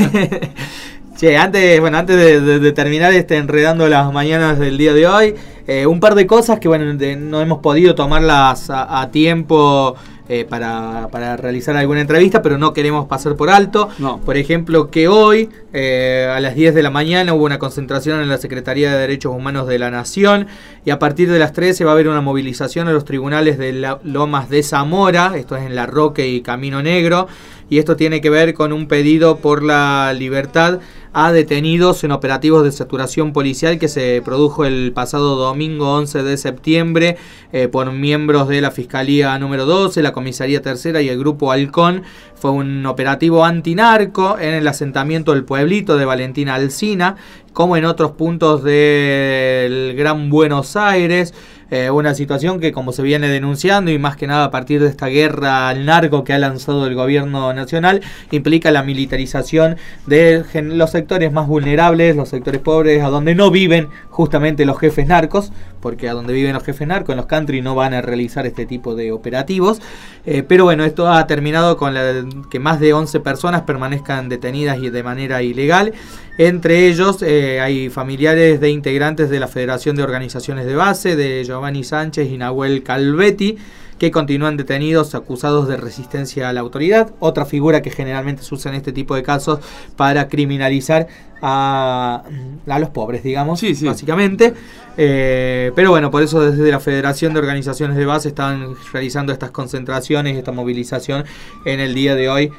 Che, antes de terminar enredando las mañanas del día de hoy, un par de cosas que no hemos podido tomarlas a tiempo para realizar alguna entrevista, pero no queremos pasar por alto. No. Por ejemplo, que hoy a las 10 de la mañana hubo una concentración en la Secretaría de Derechos Humanos de la Nación, y a partir de las 13 va a haber una movilización a los tribunales de Lomas de Zamora, esto es en La Roque y Camino Negro, y esto tiene que ver con un pedido por la libertad a detenidos en operativos de saturación policial que se produjo el pasado domingo 11 de septiembre por miembros de la Fiscalía número 12, la Comisaría Tercera y el Grupo Halcón. Fue un operativo antinarco en el asentamiento del Pueblito de Valentina Alsina, como en otros puntos del Gran Buenos Aires. Una situación que, como se viene denunciando, y más que nada a partir de esta guerra al narco que ha lanzado el gobierno nacional, implica la militarización de los sectores más vulnerables, los sectores pobres, a donde no viven justamente los jefes narcos, porque a donde viven los jefes narcos, en los country, no van a realizar este tipo de operativos. Pero bueno, esto ha terminado con que más de 11 personas permanezcan detenidas y de manera ilegal. Entre ellos hay familiares de integrantes de la Federación de Organizaciones de Base, de Giovanni Sánchez y Nahuel Calvetti, que continúan detenidos acusados de resistencia a la autoridad, otra figura que generalmente se usa en este tipo de casos para criminalizar a los pobres, digamos, sí. Básicamente. Pero bueno, por eso desde la Federación de Organizaciones de Base están realizando estas concentraciones, esta movilización en el día de hoy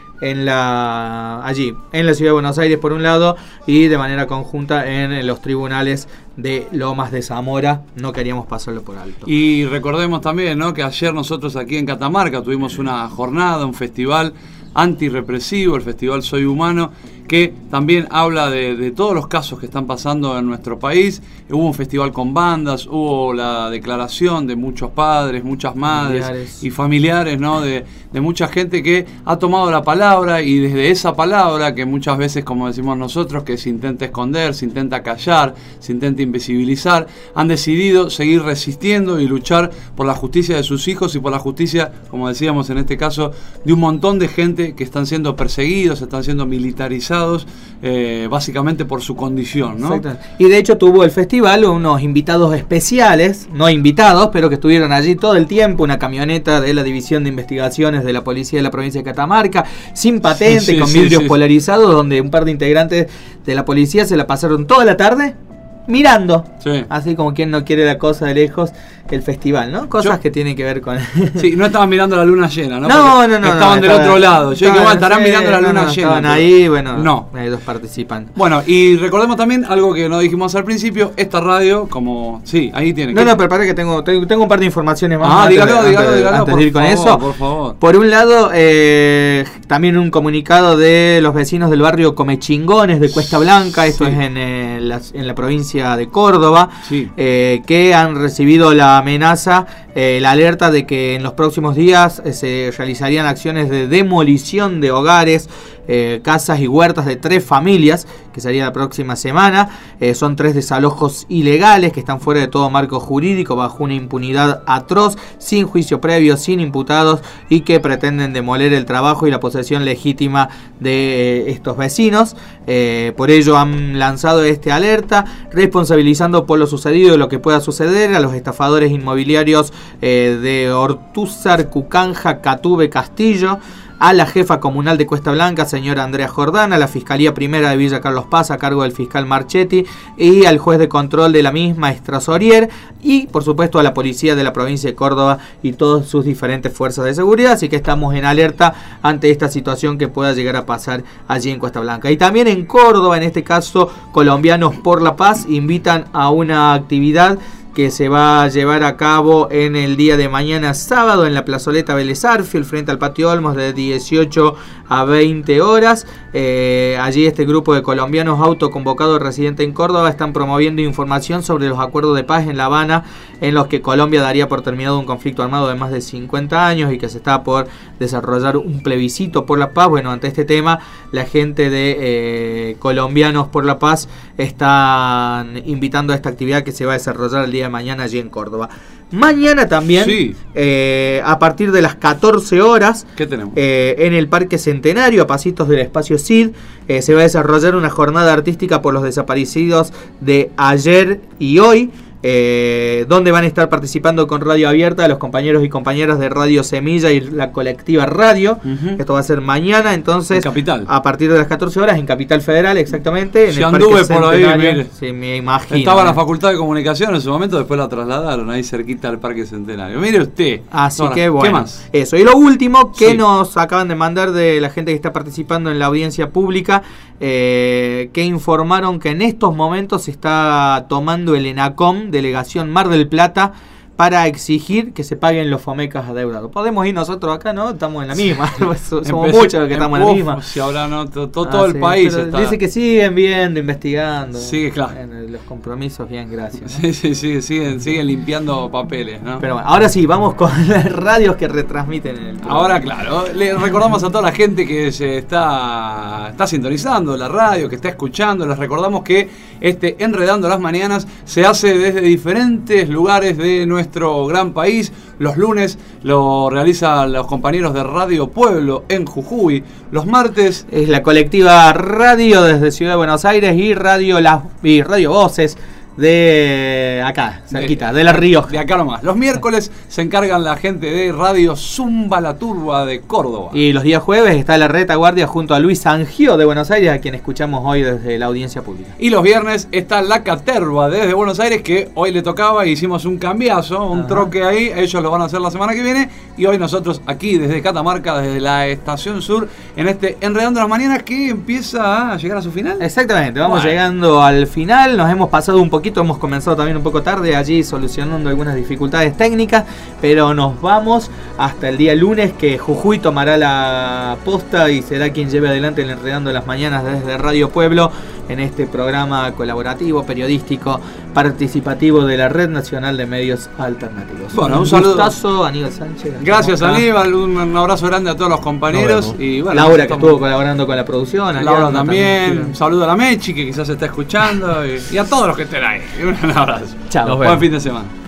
allí en la Ciudad de Buenos Aires por un lado, y de manera conjunta en los tribunales de Lomas de Zamora. No queríamos pasarlo por alto. Y recordemos también, ¿no?, que ayer nosotros aquí en Catamarca tuvimos una jornada, un festival antirrepresivo, el Festival Soy Humano, que también habla de todos los casos que están pasando en nuestro país. Hubo un festival con bandas, hubo la declaración de muchos padres, muchas madres y familiares, ¿no?, de mucha gente que ha tomado la palabra, y desde esa palabra, que muchas veces, como decimos nosotros, que se intenta esconder, se intenta callar, se intenta invisibilizar, han decidido seguir resistiendo y luchar por la justicia de sus hijos y por la justicia, como decíamos en este caso, de un montón de gente que están siendo perseguidos, están siendo militarizados, básicamente por su condición, ¿no? Exacto. Y de hecho tuvo el festival unos invitados especiales, no invitados, pero que estuvieron allí todo el tiempo, una camioneta de la División de Investigaciones de la Policía de la Provincia de Catamarca, sin patente, con vidrios polarizados, donde un par de integrantes de la policía se la pasaron toda la tarde mirando, así como quien no quiere la cosa de lejos, el festival, ¿no? Cosas que tienen que ver con... Sí, no estaban mirando la luna llena, ¿no? No. Estaban del otro lado. Yo dije, estarán mirando la luna llena. Estaban ahí, bueno, hay dos participantes. Bueno, y recordemos también algo que no dijimos al principio, esta radio, como... Sí, ahí tiene. No, pero para que tengo un par de informaciones más. Dígalo, antes de ir con eso. Por favor. Por un lado, también un comunicado de los vecinos del barrio Comechingones de Cuesta Blanca, esto es en la provincia de Córdoba, que han recibido la amenaza, la alerta de que en los próximos días se realizarían acciones de demolición de hogares, casas y huertas de 3 familias, que sería la próxima semana. Son 3 desalojos ilegales que están fuera de todo marco jurídico, bajo una impunidad atroz, sin juicio previo, sin imputados, y que pretenden demoler el trabajo y la posesión legítima de estos vecinos. Por ello han lanzado esta alerta, responsabilizando por lo sucedido y lo que pueda suceder a los estafadores inmobiliarios de Ortúzar, Cucanja, Catube, Castillo, a la jefa comunal de Cuesta Blanca, señora Andrea Jordán, a la Fiscalía Primera de Villa Carlos Paz, a cargo del fiscal Marchetti, y al juez de control de la misma, Estrasorier, y por supuesto a la policía de la provincia de Córdoba y todas sus diferentes fuerzas de seguridad. Así que estamos en alerta ante esta situación que pueda llegar a pasar allí en Cuesta Blanca. Y también en Córdoba, en este caso, Colombianos por la Paz invitan a una actividad que se va a llevar a cabo en el día de mañana sábado en la plazoleta Vélez Arfield frente al Patio Olmos de 18 a 20 horas. Allí este grupo de colombianos autoconvocados residentes en Córdoba están promoviendo información sobre los acuerdos de paz en La Habana, en los que Colombia daría por terminado un conflicto armado de más de 50 años y que se está por desarrollar un plebiscito por la paz. Bueno, ante este tema, la gente de Colombianos por la Paz están invitando a esta actividad que se va a desarrollar el día de mañana allí en Córdoba. Mañana también, sí. A partir de las 14 horas, ¿qué tenemos? En el Parque Centenario, a pasitos del Espacio CID, se va a desarrollar una jornada artística por los desaparecidos de ayer y hoy, donde van a estar participando con Radio Abierta los compañeros y compañeras de Radio Semilla y la colectiva Radio. Esto va a ser mañana, entonces, en Capital, a partir de las 14 horas en Capital Federal, exactamente. Si anduve por ahí, mire. Sí, me imagino. Estaba en la Facultad de Comunicación en su momento, después la trasladaron ahí cerquita del Parque Centenario. Mire usted. Así ahora, que bueno, ¿qué más? Eso. Y lo último que nos acaban de mandar de la gente que está participando en la audiencia pública, que informaron que en estos momentos se está tomando el ENACOM, Delegación Mar del Plata, para exigir que se paguen los FOMECAS adeudados. Podemos ir nosotros acá, ¿no? Estamos en la misma. Somos muchos los que estamos en la misma. Si ahora no, todo el país está. Dice que siguen viendo, investigando. Sí, claro. Los compromisos, bien, gracias, ¿no? Sí, siguen limpiando papeles, ¿no? Pero bueno, ahora sí, vamos con las radios que retransmiten en el programa. Ahora, claro, le recordamos a toda la gente que se está sintonizando la radio, que está escuchando. Les recordamos que Enredando las Mañanas se hace desde diferentes lugares de nuestro gran país. Los lunes lo realizan los compañeros de Radio Pueblo en Jujuy. Los martes es la colectiva Radio desde Ciudad de Buenos Aires y Radio Voces de acá, cerquita, de La Rioja. De acá nomás. Los miércoles se encargan la gente de Radio Zumba La Turba de Córdoba. Y los días jueves está la Retaguardia junto a Luis Angio de Buenos Aires, a quien escuchamos hoy desde la audiencia pública. Y los viernes está La Caterva desde Buenos Aires, que hoy le tocaba y hicimos un cambiazo, un troque ahí. Ellos lo van a hacer la semana que viene. Y hoy nosotros aquí desde Catamarca, desde la Estación Sur, en Enredando las Mañanas, que empieza a llegar a su final. Exactamente, vamos llegando al final. Nos hemos pasado un poquito, hemos comenzado también un poco tarde allí solucionando algunas dificultades técnicas, pero nos vamos hasta el día lunes, que Jujuy tomará la posta y será quien lleve adelante el Enredando las Mañanas desde Radio Pueblo, en este programa colaborativo, periodístico, participativo de la Red Nacional de Medios Alternativos. Bueno, un saludo. Gustazo, Aníbal Sánchez. Gracias, Aníbal, un abrazo grande a todos los compañeros. Y bueno, Laura, que estuvo colaborando con la producción. Laura también. Un saludo a la Mechi, que quizás se está escuchando. Y a todos los que estén ahí. Un abrazo. Chao. Buen fin de semana.